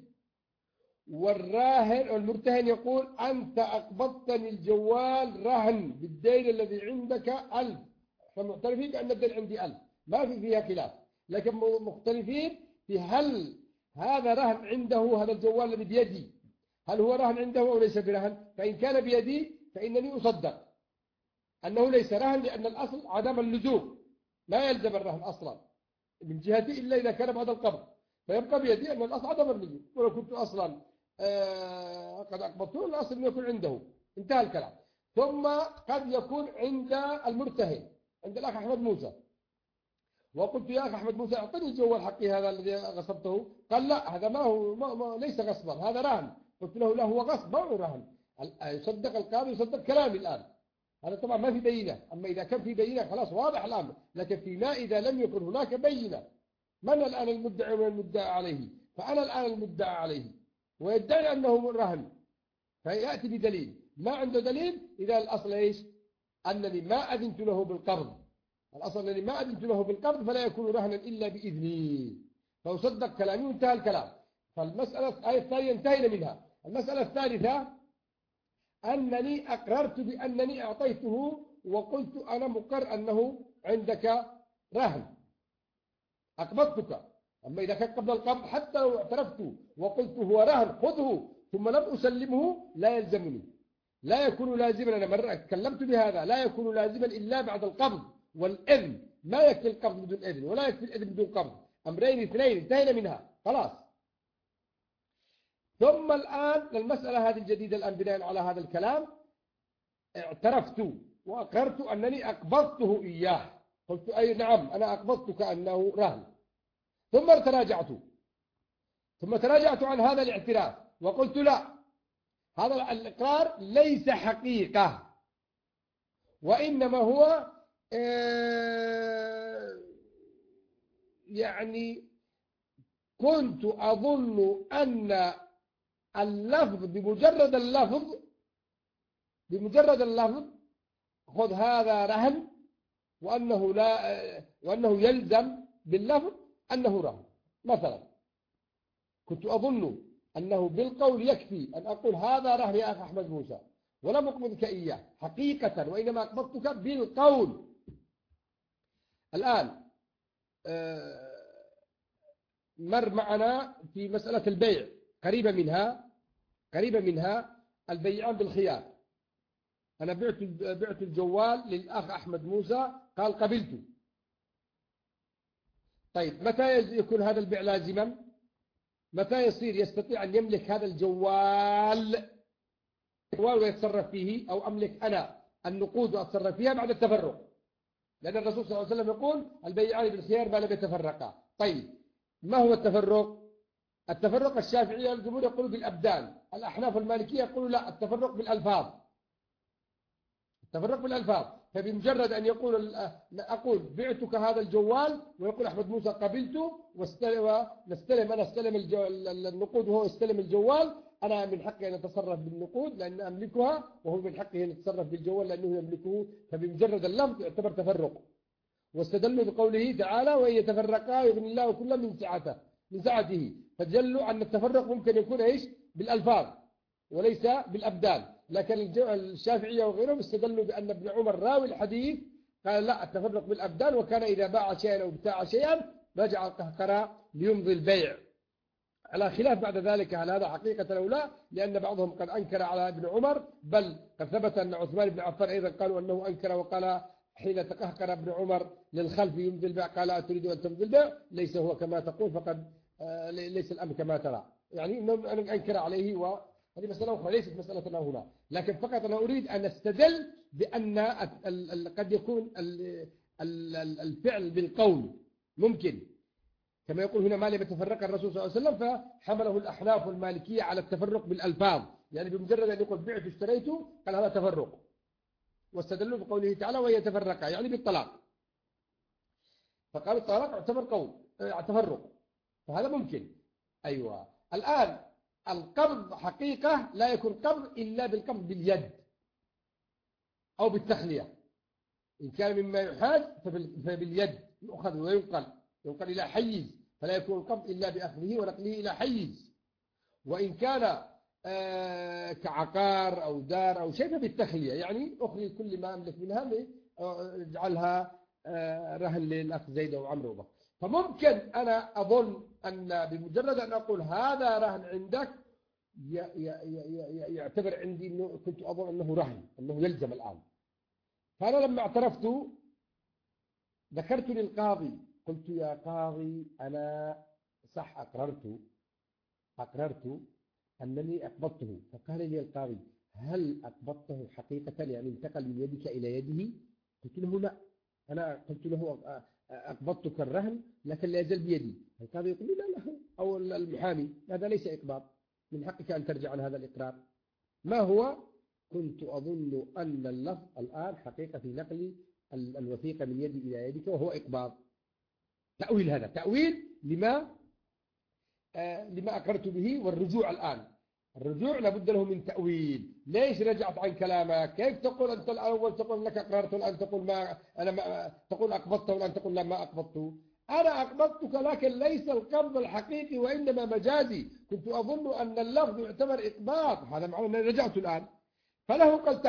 والراهن المرتهن يقول: أنت أقبضتني الجوال رهن بالدين الذي عندك 1000. فمعترفين بأن الدين عندي 1000، ما في فيها خلاف، لكن مختلفين في هل هذا رهن عنده، هذا الجوال الذي بيدي هل هو رهن عنده أو ليس برهن. فإن كان بيدي فإنني أصدق أنه ليس رهن، لأن الأصل عدم اللزوم، ما يلزم الرهن أصلا من جهتي إلا إذا كان بعد القبض، فيبقى بيدي أن الأصل عدم اللزوم. ولو كنت أصلا قد أقبضته الأصل أن يكون عنده، انتهى الكلام. ثم قد يكون عند المرتهن، عند الأخ أحمد موسى، وقلت: يا أخي أحمد موسى أعطني الجوال حقي هذا الذي غصبته. قال: لا، هذا ما ليس غصبا، هذا رهن. قلت له: لا، هو غصب ما هو رهن. يصدق القاضي، يصدق كلامي الآن. هذا طبعا ما في بينة. أما إذا كان في بينة خلاص واضح الأمر، لكن فيما إذا لم يكن هناك بينة، من الآن المدعي ومن المدعى عليه؟ فأنا الآن المدعى عليه ويدعي أنه رهن، فيأتي بدليل. ما عنده دليل، إذا الأصل إيش؟ أنني ما أذنت له بالقرض. الأصل أنني ما أذنت له بالقرض، فلا يكون رهنا إلا بإذني، فأصدق كلامي وانتهى الكلام. فالمسألة الثانية انتهينا منها. المسألة الثالثة: أنني أقررت بأنني أعطيته وقلت: أنا مقر أنه عندك رهن، أقبضتك. أما إذا كان قبل القبض حتى لو اعترفت وقلت هو رهن خذه ثم لم أسلمه لا يلزمني، لا يكون لازما. أنا مرة تكلمت بهذا، لا يكون لازما إلا بعد القبض والإذن. ما يكفي القبض بدون إذن، ولا يكفي الإذن بدون قبض. أمرين اثنين انتهينا منها خلاص. ثم الآن للمسألة هذه الجديدة، الآن بناء على هذا الكلام اعترفت وأقررت أنني أقبضته إياه. قلت: أي نعم، أنا أقبضتك أنه رهن. ثم تراجعت عن هذا الاعتراف وقلت: لا، هذا الإقرار ليس حقيقة، وإنما هو يعني كنت أظن أن اللفظ بمجرد اللفظ خذ هذا رهن، وأنه يلزم باللفظ أنه رهن. مثلا كنت أظن أنه بالقول يكفي أن أقول هذا رهن يا أخي أحمد موسى ولم أقبضك إياه حقيقة، وإنما أقبضتك بالقول. الآن مر معنا في مسألة البيع قريبة منها البيعان بالخيار. أنا بعت الجوال للأخ أحمد موسى، قال قبلته. طيب، متى يكون هذا البيع لازما؟ متى يستطيع أن يملك هذا الجوال ويتصرف فيه، أو أملك أنا النقود وأتصرف فيها بعد التفرق؟ لأن الرسول صلى الله عليه وسلم يقول: البيعان بالخيار ما لم يتفرقا. طيب، ما هو التفرق؟ التفرق الشافعية الجمهور يقولوا بالأبدان، الأحناف المالكية يقولوا لا، التفرق بالألفاظ. تفرق بالألفاظ. فبمجرد أن أقول بعتك هذا الجوال، ويقول أحمد موسى قبلته ونستلم، أنا استلم النقود وهو استلم الجوال، أنا من حقي أن أتصرف بالنقود لأن أملكها، وهو من حقه أن يتصرف بالجوال لأنه يملكه. فبمجرد اللفظ يعتبر تفرق. واستدلوا بقوله تعالى وإن يتفرقا يغني الله كلا من سعته. فدلوا أن التفرق ممكن يكون إيش؟ بالألفاظ وليس بالأبدان. لكن الشافعية وغيرهم استدلوا بأن ابن عمر راوي الحديث قال لا، التفرق بالأبدان، وكان إذا باع شيئا أو ابتاع شيئا رجع القهقرى ليمضي البيع. على خلاف بعد ذلك هل هذا حقيقة أو لا، لأن بعضهم قد أنكر على ابن عمر، بل قد ثبت أن عثمان بن عفان أيضا قالوا أنه أنكر، وقال حين تقهقر ابن عمر للخلف يمضي البيع قال أتريد أن تمضي البيع؟ ليس هو كما تقول، فقد ليس الأمر كما ترى، يعني أنه أنكر عليه. وهذه مسألة أخرى ليست مسألة هنا، لكن فقط أنا أريد أن أستدل بأن قد يكون الفعل بالقول ممكن، كما يقول هنا ما لم يتفرق الرسول صلى الله عليه وسلم، فحمله الأحناف والمالكية على التفرق بالألفاظ، يعني بمجرد أن يقول بعت اشتريته قال هذا تفرق، واستدلوا بقوله تعالى ويتفرقا يعني بالطلاق، فقال الطلاق يعتبر قول تفرق، فهذا ممكن. أيوة. الآن القبض حقيقة لا يكون قبض إلا بالقبض باليد أو بالتخلية، إن كان مما يحاز فباليد يؤخذ وينقل إلى حيز، فلا يكون القبض إلا بأخذه ونقله إلى حيز. وإن كان كعقار أو دار أو شيء فبالتخلية، يعني أخذي كل ما أملك منها اجعلها رهن للأخ زيد أو عمرو وبكر. فممكن أنا أظن أن بمجرد أن أقول هذا رهن عندك يعتبر عندي أنه كنت أظن أنه رهن، أنه يلزم الآن. فأنا لما اعترفت ذكرت للقاضي قلت يا قاضي أنا صح أقررت أنني أقبضته. فقال لي القاضي هل أقبضته حقيقة يعني انتقل من يدك إلى يده؟ قلت له لا، أنا قلت له أقبضتك الرهن لكن لا يزال بيدي. القاضي يقول لي لا أو المحامي هذا ليس إقباض، من حقك أن ترجع عن هذا الإقرار. ما هو؟ كنت أظن أن اللفظ الآن حقيقة في نقل الوثيقة من يدي إلى يدك وهو إقباض. تأويل، هذا تأويل لما أقررت به. والرجوع الآن، الرجوع لابد له من تأويل. ليش رجعت عن كلامك؟ كيف تقول أنت الأول تقول لك أقررت والآن تقول تقول أقبضت والآن تقول لا ما أقبضت؟ أنا أقبضتك لكن ليس القبض الحقيقي وإنما مجازي. كنت أظن أن اللفظ يعتبر إقباض، هذا معنى أنني رجعت الآن. فله قال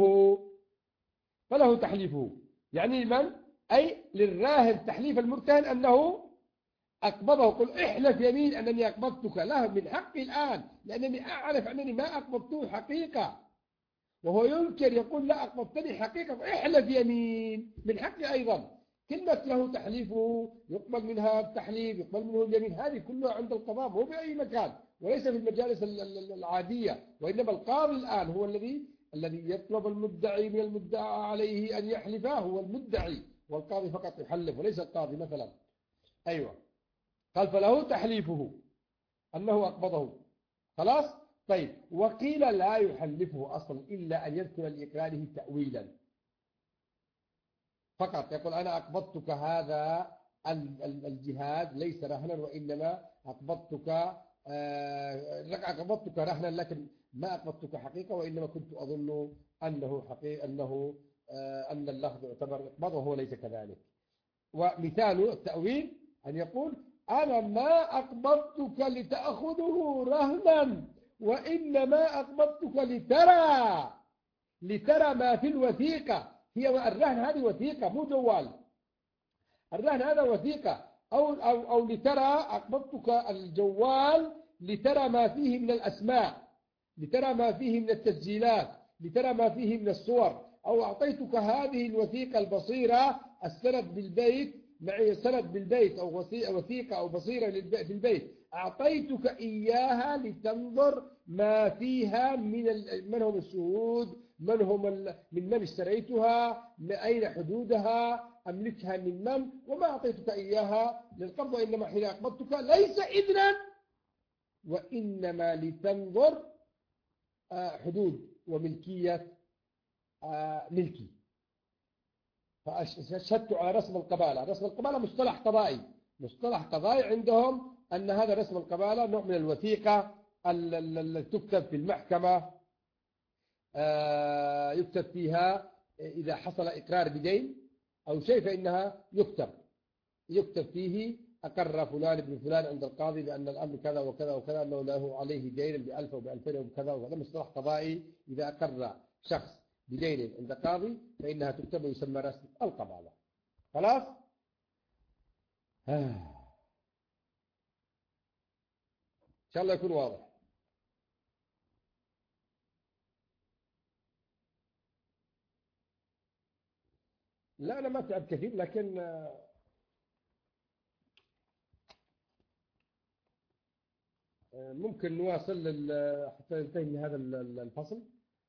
تحليفه يعني من؟ أي للراهن تحليف المرتهن أنه أقبضه. قل احلف يمين أنني أقبضتك، له من حقي الآن لأنني أعرف أنني ما أقبضته حقيقة، وهو ينكر يقول لا أقبضتني حقيقة، احلف يمين من حقي أيضا. كلمة له تحليفه يقبل منها التحليف، يقبل منه اليمين، هذه كلها عند القضاء مو بأي مكان وليس في المجالس العادية، وإنما القاضي الآن هو الذي يطلب المدعي من المدعى عليه أن يحلفه، هو المدعي، والقاضي فقط يحلف وليس القاضي مثلا. أيوة. قال فله تحليفه أنه أقبضه. خلاص. طيب. وقيل لا يحلفه أصلا إلا أن يذكر لإقراره تأويلا فقط، يقول أنا أقبضتك هذا الجهاد ليس رهنا وإنما أقبضتك رهنا لكن ما أقبضتك حقيقة، وإنما كنت أظن أنه حقيقة أن اللفظ يعتبر إقباض وهو ليس كذلك. ومثال التأويل أن يقول أنا ما أقبضتك لتأخذه رهنا وإنما أقبضتك لترى ما في الوثيقة. هي الرهن هذه وثيقة مو جوال، الرهن هذا وثيقة. أو لترى أقبضتك الجوال لترى ما فيه من الأسماء، لترى ما فيه من التسجيلات، لترى ما فيه من الصور. أو أعطيتك هذه الوثيقة البصيرة السند بالبيت، معي سند بالبيت أو وثيقة أو بصيرة في البيت، أعطيتك إياها لتنظر ما فيها من هم الشهود، من اشتريتها، من أين حدودها، أملكها من من، وما أعطيتك إياها للقبض، وإنما حين أقبضتك ليس إذنا وإنما لتنظر حدود وملكية ملكي، فأشهدت على رسم القبالة. رسم القبالة مصطلح قضائي، مصطلح قضائي عندهم أن هذا رسم القبالة نوع من الوثيقة التي تكتب في المحكمة، يكتب فيها إذا حصل إقرار بدين أو شيء فإنها يكتب فيه أقر فلان بن فلان عند القاضي بأن الأمر كذا وكذا وكذا، أنه له عليه دين ب1000 وب2000 وبكذا وكذا. مصطلح قضائي إذا أقر شخص بدين عند قاضي فإنها تكتب ويسمى رسم القبالة. خلاص؟ إن شاء الله يكون واضح. لا أنا ما تعب كثير، لكن ممكن نواصل حتى ننتهي من هذا الفصل.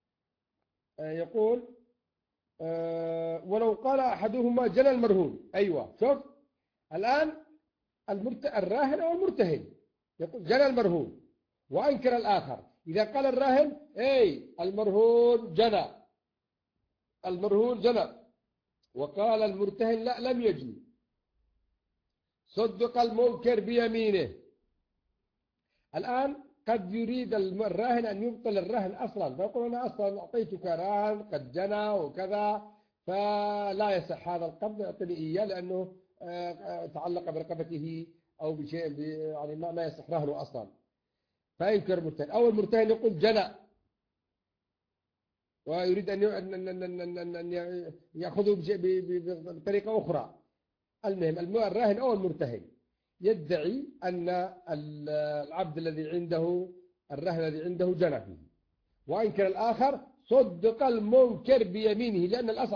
يقول ولو قال أحدهما جنى المرهون. أيوة، شوف الآن الراهن أو المرتهن يقول جنى المرهون وأنكر الآخر. إذا قال الراهن المرهون جنى، وقال المرتهن لا لم يجني، صدق المنكر بيمينه. الآن قد يريد الراهن أن يبطل الرهن أصلا، فيقول أنا أصلا أعطيتك رهن قد جنى وكذا، فلا يصح هذا القبض، أعطني إياه لأنه تعلق برقبته أو بشيء يعني ما يصح رهنه أصلا، فينكر المرتهن. أو المرتهن يقول جنى ويريد أن يأخذه بطريقة أخرى. المهم الراهن أو المرتهن يدعي أن العبد الذي عنده الرهن الذي عنده جنى فيه، وأنكر الآخر صدق المنكر بيمينه، لأن الأصل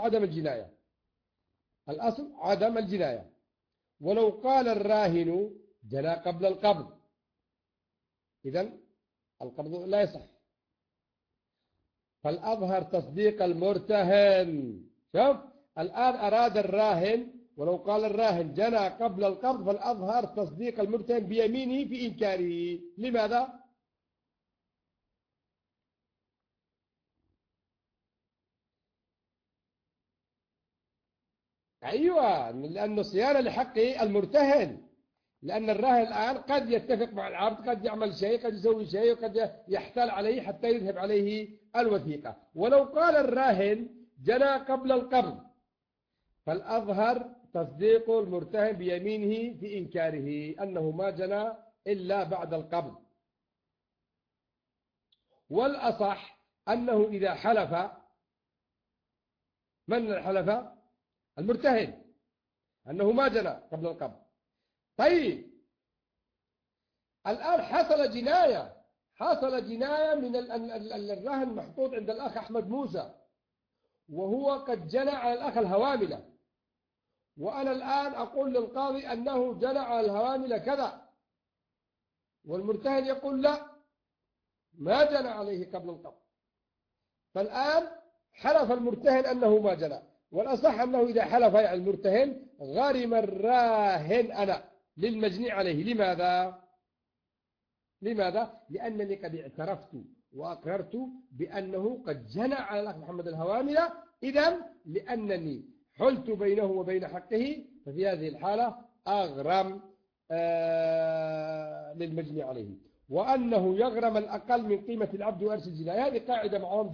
عدم الجناية. ولو قال الراهن جنى قبل القبض، إذن القبض لا يصح، فالأظهر تصديق المرتهن. شوف الآن أراد الراهن، ولو قال الراهن جنى قبل القبض فالأظهر تصديق المرتهن بيمينه في إنكاره. لماذا؟ أيوة، لأنه صيانة لحق المرتهن، لأن الراهن الآن قد يتفق مع العبد، قد يعمل شيء، قد يسوي شيء، وقد يحتال عليه حتى يذهب عليه الوثيقة. ولو قال الراهن جنى قبل القبض فالأظهر تصديق المرتهن بيمينه في إنكاره، أنه ما جنى إلا بعد القبض. والأصح أنه إذا حلف، من حلف؟ المرتهن، أنه ما جنى قبل القبض. طيب الآن حصل جناية من الرهن محطوط عند الأخ أحمد موسى، وهو قد جنى على الأخ الهواملة، وأنا الآن أقول للقاضي أنه جنى على الهواملة كذا، والمرتهن يقول لا ما جنى عليه قبل القبض. فالآن حلف المرتهن أنه ما جنى، والأصح أنه إذا حلف المرتهن غرم الراهن أنا للمجني عليه. لماذا؟ لأنني قد اعترفت وأقررت بأنه قد جنى على الأخ محمد الهواملة، إذن لأنني حلت بينه وبين حقه، ففي هذه الحالة أغرم للمجني عليه. وأنه يغرم الأقل من قيمة العبد وأرث الجناية، هذه قاعدة معهم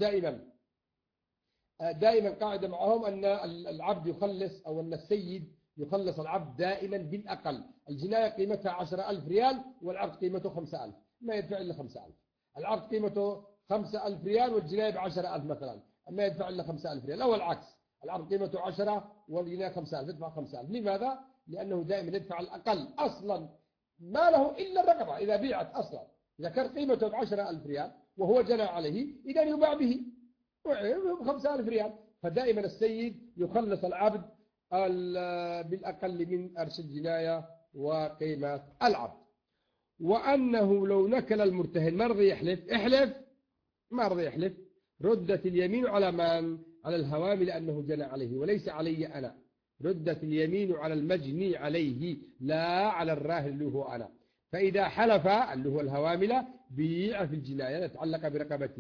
دائما قاعدة معهم، أن العبد يخلص أو أن السيد يخلص العبد دائما بالأقل. الجناية قيمتها 10,000 ريال والعبد قيمته 5,000، ما يدفع إلا 5,000. العبد قيمته 5,000 ريال والجناية ب10,000 مثلا، ما يدفع إلا 5,000 ريال، أو العكس، العبد قيمته 10 والجناية 5,000 يدفع 5,000. لماذا؟ لأنه دائما يدفع الأقل، أصلا ما له إلا الرقبة إذا بيعت أصلا. إذا كان قيمته ب10,000 ريال وهو جنى عليه، إذا يباع به ب5,000 ريال. فدائما السيد يخلص العبد بالأقل من أرث الجناية وقيمة العبد. وأنه لو نكل المرتهن ما رضي يحلف ما رضي يحلف، ردت اليمين على من؟ على الهوامل أنه جنى عليه، وليس علي أنا. ردت اليمين على المجني عليه لا على الراهن اللي هو أنا. فإذا حلف اللي هو الهوامل بيع في الجناية يتعلق برقبته،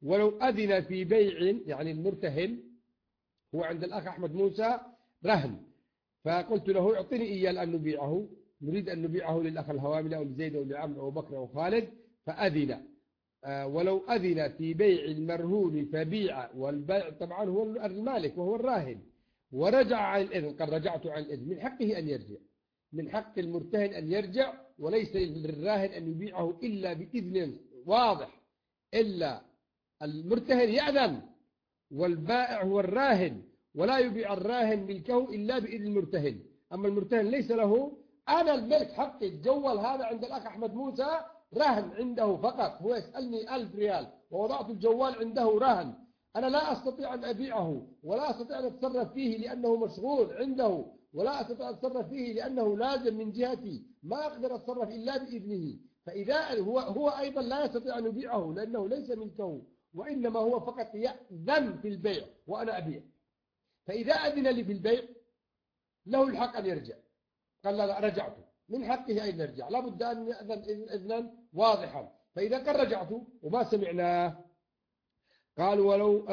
ولو أذن في بيع، يعني المرتهن هو عند الأخ أحمد موسى رهن، فقلت له اعطني إياه لأن نبيعه، نريد أن نبيعه للأخ الهوامل أو لزيد أو لعمرو أو بكر أو خالد، فأذن. ولو أذن في بيع المرهون فبيع، والبيع طبعا هو المالك وهو الراهن، ورجع عن الإذن، قد رجعت عن الإذن، من حقه أن يرجع، من حق المرتهن أن يرجع، وليس للراهن أن يبيعه إلا بإذن واضح، إلا المرتهن يأذن، والبائع هو الراهن، ولا يبيع الراهن ملكه إلا بإذن المرتهن. أما المرتهن ليس له، أنا الملك حقي، الجوال هذا عند الأخ أحمد موسى رهن عنده فقط، هو يسألني 1000 ريال ووضعت الجوال عنده رهن، أنا لا أستطيع أن أبيعه، ولا أستطيع أن أتصرف فيه لأنه مشغول عنده، ولا أستطيع أن أتصرف فيه لأنه لازم من جهتي، ما أقدر أتصرف إلا بإذنه. فإذا هو أيضا لا يستطيع أن يبيعه لأنه ليس ملكه، وإنما هو فقط يأذن في البيع وأنا أبيع. فإذا أذن لي في البيع له الحق أن يرجع، قال لا رجعت، من حقه أن يرجع، لابد أن يأذن إذنا واضحا. فإذا قال رجعت وما سمعناه، قال ولو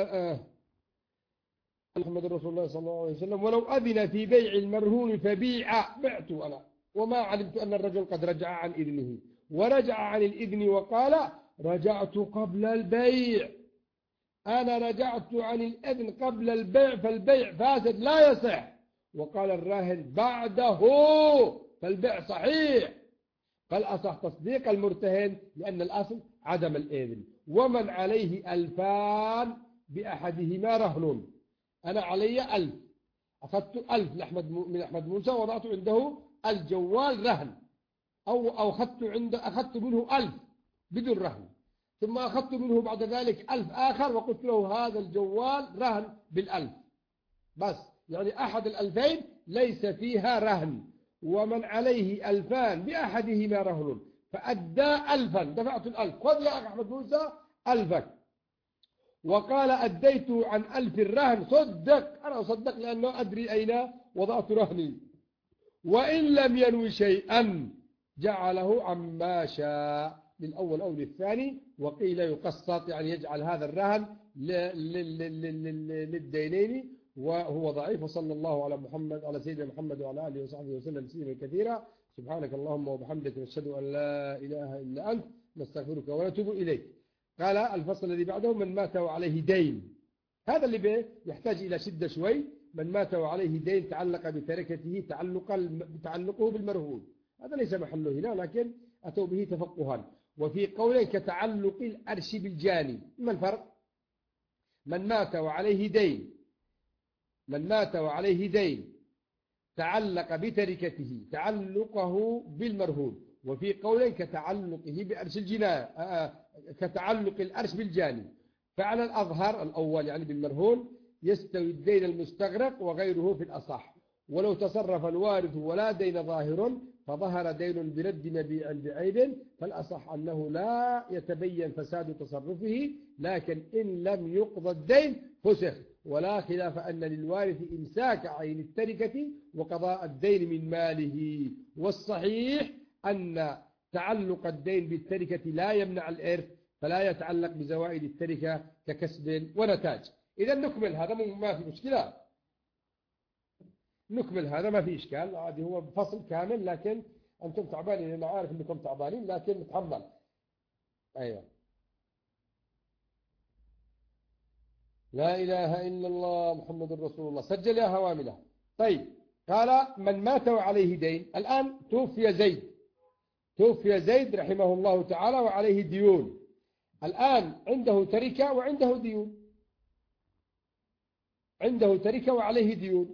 محمد رسول الله صلى الله عليه وسلم ولو أذن في بيع المرهون فبيع، بعت أنا وما علمت أن الرجل قد رجع عن إذنه، ورجع عن الإذن وقال رجعت قبل البيع، أنا رجعت عن الإذن قبل البيع، فالبيع فاسد لا يصح. وقال الراهن بعده فالبيع صحيح. فالأصح تصديق المرتهن لأن الأصل عدم الإذن. ومن عليه 2000 بأحدهما رهن، أنا علي 1000، أخذت 1000 من أحمد موسى وضعت عنده الجوال رهن، أو أخذت منه 1000 بدون رهن، ثم أخذت منه بعد ذلك 1000 آخر وقلت له هذا الجوال رهن بال1000 بس، يعني أحد 2000 ليس فيها رهن. ومن عليه 2000 بأحدهما رهن فأدى 1000، دفعت 1000، خذ يا أخي أحمد موسى 1000، وقال أديت عن 1000 الرهن، صدق، أنا أصدق لأنه أدري أين وضعت رهني. وإن لم ينوي شيئا جعله عما شاء، للأول أو للثاني، وقيل يقسط، يعني يجعل هذا الرهن للدينين، وهو ضعيف. وصلى الله على سيدنا محمد وعلى آله وصحبه وسلم تسليما كثيرا. سبحانك اللهم وبحمدك، نشهد أن لا إله إلا أنت، نستغفرك ونتوب إليك. قال الفصل الذي بعده من مات وعليه دين، هذا اللي يحتاج إلى شدة شوي. من مات وعليه دين تعلق بتركته تعلقه بالمرهون، هذا ليس محله هنا، لكن أتوا به تفقها. وفي قوله كتعلق الأرش بالجاني، ما الفرق؟ من مات وعليه دين تعلق بتركته تعلقه بالمرهون. وفي قوله كتعلقه بأرش كتعلق الأرش بالجاني. فعلى الأظهر الأول يعني بالمرهون يستوي الدين المستغرق وغيره في الأصح. ولو تصرف الوارث ولا دين ظاهر فظهر دين برد مبيع بعيب، فالأصح أنه لا يتبين فساد تصرفه، لكن إن لم يقضى الدين فسخ. ولا خلاف أن للوارث إمساك عين التركة وقضاء الدين من ماله. والصحيح أن تعلق الدين بالتركة لا يمنع الإرث، فلا يتعلق بزوائد التركة ككسب ونتاج. إذا نكمل هذا، ما في مشكلة، نكمل هذا ما في إشكال، عادي هو فصل كامل، لكن أنتم تعبانين، أنا عارف أنكم تعبانين، لكن نتحمل. أيوة، لا إله إلا الله محمد رسول الله. سجل يا هوامله. طيب، قال من مات وعليه دين. الآن توفي زيد رحمه الله تعالى وعليه ديون. الآن عنده تركة وعنده ديون.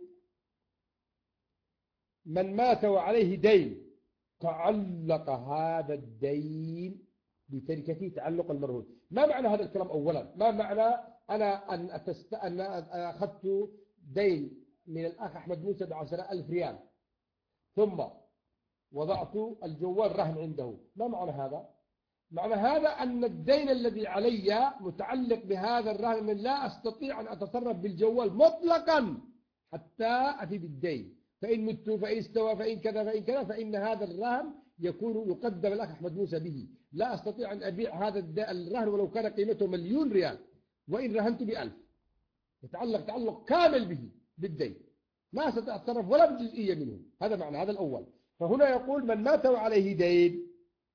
من مات وعليه دين تعلق هذا الدين بتركته تعلق المرهون. ما معنى هذا الكلام؟ أولا، ما معنى أنا أن أخذت دين من الأخ أحمد موسى ب10,000 ريال ثم وضعت الجوال رهن عنده، ما معنى هذا؟ معنى هذا أن الدين الذي علي متعلق بهذا الرهن، من لا أستطيع أن أتصرف بالجوال مطلقا حتى أفي بالدين. فإن مت فإن استوى فإن كذا فإن كذا، فإن هذا الرهن يقدم الأخ أحمد موسى به. لا أستطيع أن أبيع هذا الرهن ولو كان قيمته 1,000,000 ريال، وإن رهنت ب1000 يتعلق تعلق كامل به بالدين، ما أستطيع أتصرف ولا بجزئية منه. هذا معنى هذا الأول. فهنا يقول من مات وعليه دين،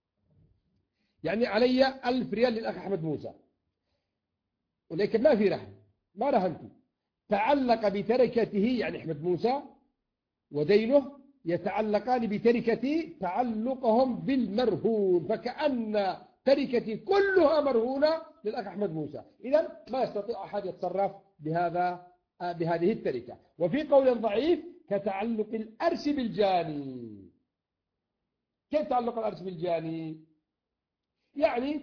يعني علي 1000 ريال للأخ أحمد موسى، ولكن ما في رهن، ما رهنته، تعلق بتركته، يعني أحمد موسى ودينه يتعلقان بتركتي تعلقهم بالمرهون، فكأن تركتي كلها مرهونة للأخ أحمد موسى. إذن ما يستطيع أحد يتصرف بهذه التركة. وفي قول ضعيف كتعلق الأرش بالجاني. كيف تعلق الأرش بالجاني؟ يعني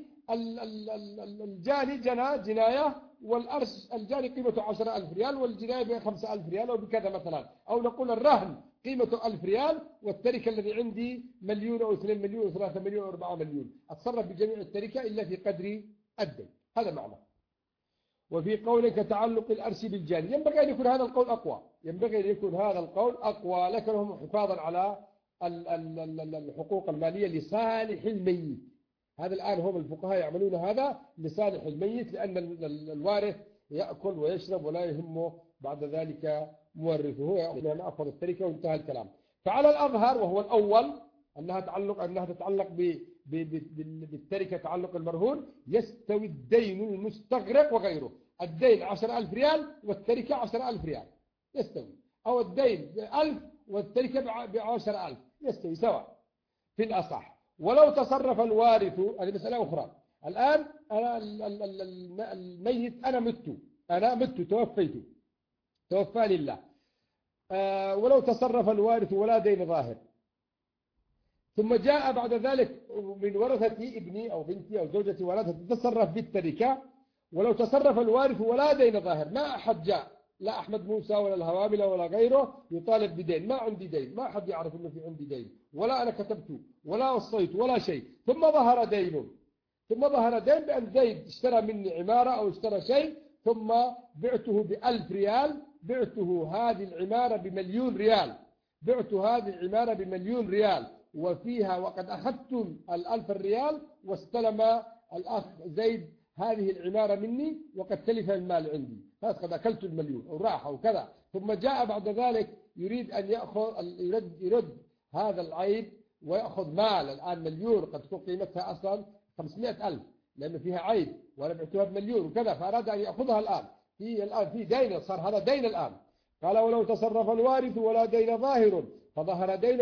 الجاني جنى جناية، والأرش الجاني قيمته 10,000 ريال والجناية ب5,000 ريال أو بكذا مثلا، أو نقول الرهن قيمته 1000 ريال والتركة الذي عندي 1,000,000 أو 2,000,000 أو 3,000,000 أو 4,000,000، أتصرف بجميع التركة إلا في قدر الدين. هذا معنى. وفي قولك تعلق الأرش بالجاني، ينبغي أن يكون هذا القول أقوى، ينبغي أن يكون هذا القول أقوى، لكنهم حفاظا على الحقوق المالية لصالح الميت. هذا الآن هم الفقهاء يعملون هذا لصالح الميت، لأن الوارث يأكل ويشرب ولا يهمه بعد ذلك مورثه، يعني أنا أخذ التركة وانتهى الكلام. فعلى الأظهر وهو الأول أنها تتعلق بالتركة تعلق المرهون، يستوي الدين المستغرق وغيره. الدين 10,000 ريال والتركة 10,000 ريال يستوي، أو الدين 1000 والتركة ب10,000 يستوي سواء في الأصح. ولو تصرف الوارث، هذه مسألة أخرى. الآن أنا الميت أنا مت توفاني الله، ولو تصرف الوارث ولا دين ظاهر، ثم جاء بعد ذلك من ورثتي ابني أو بنتي أو زوجتي ورثتي تتصرف بالتركة، ولو تصرف الوارث ولا دين ظاهر، ما أحد جاء، لا أحمد موسى ولا الهوامل ولا غيره يطالب بدين، ما عندي دين، ما أحد يعرف أنه في عندي دين، ولا أنا كتبت ولا وصيت ولا شيء، ثم ظهر دين بأن زيد اشترى مني عمارة أو اشترى شيء، ثم بعته ب1000 ريال، بعته هذه العمارة ب1,000,000 ريال، بعت هذه العمارة ب1,000,000 ريال، وفيها وقد أخذت 1000 ريال، واستلم الأخ زيد هذه العمارة مني وقد تلف المال عندي، قد أكلت 1,000,000 أو راح أو كذا، ثم جاء بعد ذلك يريد أن يرد هذا العيب ويأخذ مال. الآن 1,000,000 قد تكون قيمتها أصلا 500,000 لأنه فيها عيب وأنا بعتها ب1,000,000 وكذا، فأراد أن يأخذها الآن في دين، صار هذا دين الآن. قال ولو تصرف الوارث ولا دين ظاهر فظهر دين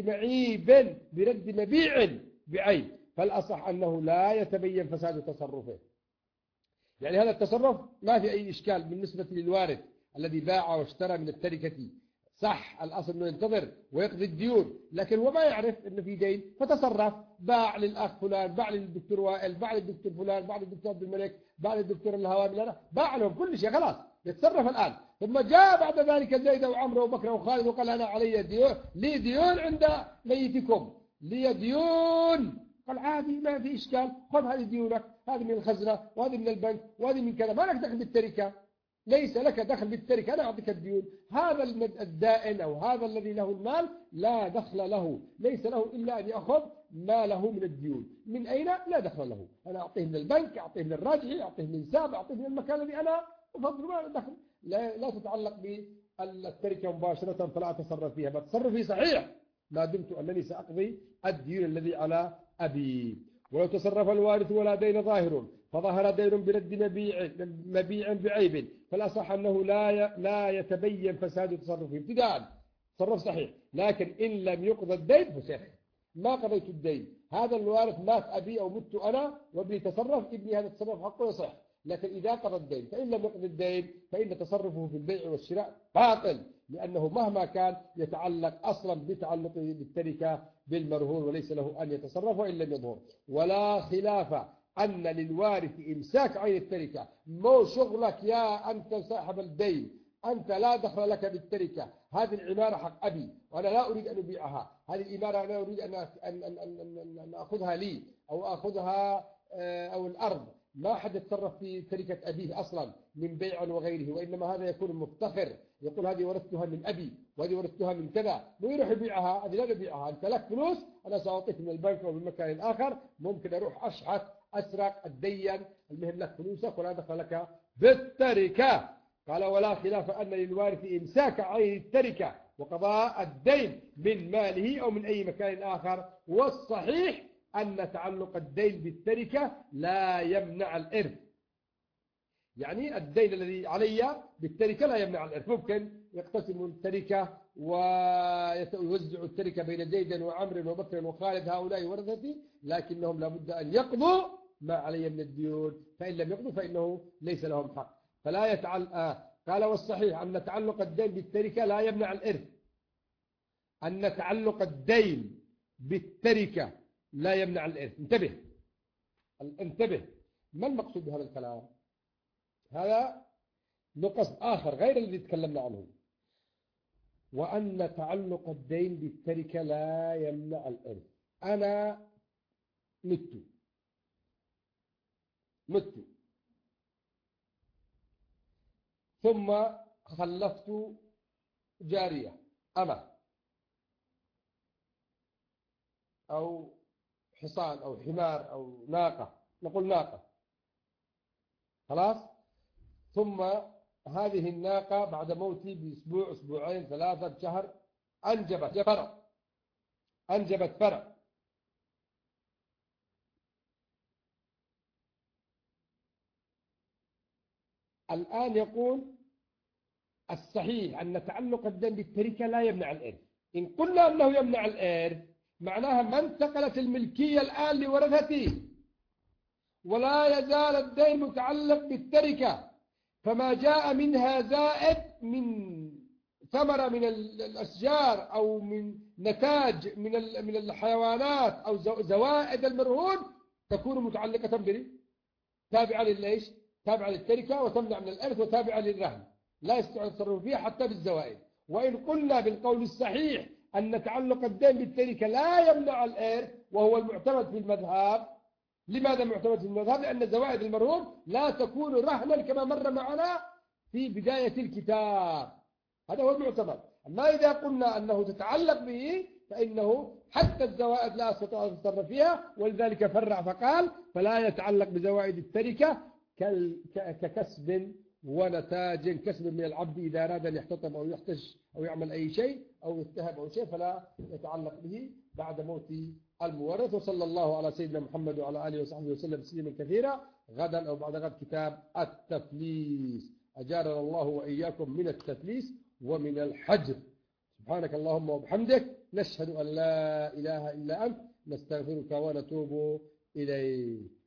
برد مبيع بعيب، فالأصح أنه لا يتبين فساد تصرفه. يعني هذا التصرف ما في أي إشكال بالنسبة للوارث الذي باع واشترى من التركة، صح، الأصل أنه ينتظر ويقضي الديون، لكن هو ما يعرف أنه في دين فتصرف، باع للأخ فلان، باع للدكتور وائل، باع للدكتور فلان، باع للدكتور عبد الملك، باع للدكتور الهوامل، باع لهم كل شيء خلاص يتصرف الآن. ثم جاء بعد ذلك زيد وعمرو وبكر وخالد وقال أنا علي ديون، لي ديون عند ميتكم، لي ديون. قال عادي ما في إشكال، خذ هذه ديونك، هذه من الخزنة وهذه من البنك وهذه من كذا، ما لك دخل بالتركة، ليس لك دخل بالتركة، أنا أعطيك الديون. هذا الدائن أو هذا الذي له المال لا دخل له، ليس له إلا أن يأخذ ما له من الديون. من أين؟ لا دخل له، أنا أعطيه من البنك، أعطيه من الراجحي، أعطيه من ساب، أعطيه من المكان الذي أنا أفضل، ما دخل. لا تتعلق بالتركة مباشرة، فلا أتصرف فيها، بتصرف فيه صحيح ما دمت أنني سأقضي الدين الذي على أبي. ولو تصرف الوارث ولا دين ظاهر فظهر دين برد مبيع بعيب، فالأصح أنه لا يتبين فساد تصرفه ابتداء، تصرف صحيح، لكن إن لم يقضى الدين فسيخ، ما قضيت الدين، هذا الوارث مات أبي أو مت أنا وابني تصرف، ابني هذا التصرف حقه يصح، لكن إذا قضى الدين، فإن لم يقضي الدين فإن تصرفه في البيع والشراء باطل، لأنه مهما كان يتعلق أصلا بتعلقه بالتركة بالمرهون، وليس له أن يتصرف وإن لم يظهر. ولا خلاف أن للوارث إمساك عين التركة، مو شغلك يا أنت صاحب الدين، أنت لا دخل لك بالتركة، هذه العمارة حق أبي وأنا لا أريد أن أبيعها، هذه العمارة أنا أريد أن أخذها لي أو أخذها أو الأرض، ما حد يتصرف في تركة أبيه أصلا من بيع وغيره، وإنما هذا يكون مفتخر، يقول هذه ورثتها من أبي وهذه ورثتها من كذا، مو يروح يبيعها، هذه لا نبيعها، أنت لك فلوس أنا سأعطيك من البنك أو من مكان آخر، ممكن أروح أشحت أسرق أتدين، المهم لك فلوسك ولا دخل لك بالتركة. قال ولا خلاف أن للوارث إمساك عين التركة وقضاء الدين من ماله أو من أي مكان آخر، والصحيح أن تعلق الدين بالتركة لا يمنع الإرث. يعني الدين الذي علي بالتركة لا يمنع الإرث، ممكن يقتسموا التركة ويوزعوا التركة بين زيد وعمر وبكر وخالد هؤلاء ورثتي، لكنهم لابد أن يقضوا ما علي من الديون، فإن لم يقضوا فإنه ليس لهم حق. فلا قال والصحيح أن تعلق الدين بالتركة لا يمنع الإرث. أن تعلق الدين بالتركة لا يمنع الإرث. انتبه، ما المقصود بهذا الكلام؟ هذا نقص آخر غير الذي تكلمنا عنه. وأن تعلق الدين بالتركة لا يمنع الإرث. أنا مت ثم خلفت جارية أما أو حصان أو حمار أو ناقة، نقول ناقة، خلاص. ثم هذه الناقة بعد موتي بأسبوع أسبوعين 3 شهر أنجبت فرع. الآن يقول الصحيح أن تعلق الدين بالتركة لا يمنع الإرث. إن قلنا أنه يمنع الإرث معناها ما انتقلت الملكية الآن لورثتي ولا يزال الدين متعلق بالتركة، فما جاء منها زائد من ثمرة من الأشجار أو من نتاج من الحيوانات أو زوائد المرهون تكون متعلقة به، تابعة للإيش؟ تابعة للتركة وتمنع من الإرث وتابعة للرهن، لا يستطيع التصرف فيها حتى بالزوائد. وإن قلنا بالقول الصحيح أن تعلق الدين بالتركة لا يمنع الإرث وهو المعتمد في المذهب. لماذا معتمد في المذهب؟ لأن زوائد المرهون لا تكون رهنا كما مر معنا في بداية الكتاب، هذا هو المعتمد. أما إذا قلنا أنه تتعلق به فإنه حتى الزوائد لا يستطيع أن يتصرف فيها، ولذلك فرع فقال فلا يتعلق بزوائد التركة ككسب ونتاج، كسب من العبد إذا أراد أن يحتطب أو يحتج أو يعمل أي شيء أو يتهب أو شيء فلا يتعلق به بعد موت المورث. وصلى الله على سيدنا محمد وعلى آله وصحبه وسلم تسليما كثيرا. غدا أو بعد غد كتاب التفليس، أجارنا الله وإياكم من التفليس ومن الحجر. سبحانك اللهم وبحمدك، نشهد أن لا إله إلا أنت، نستغفرك ونتوب إليك.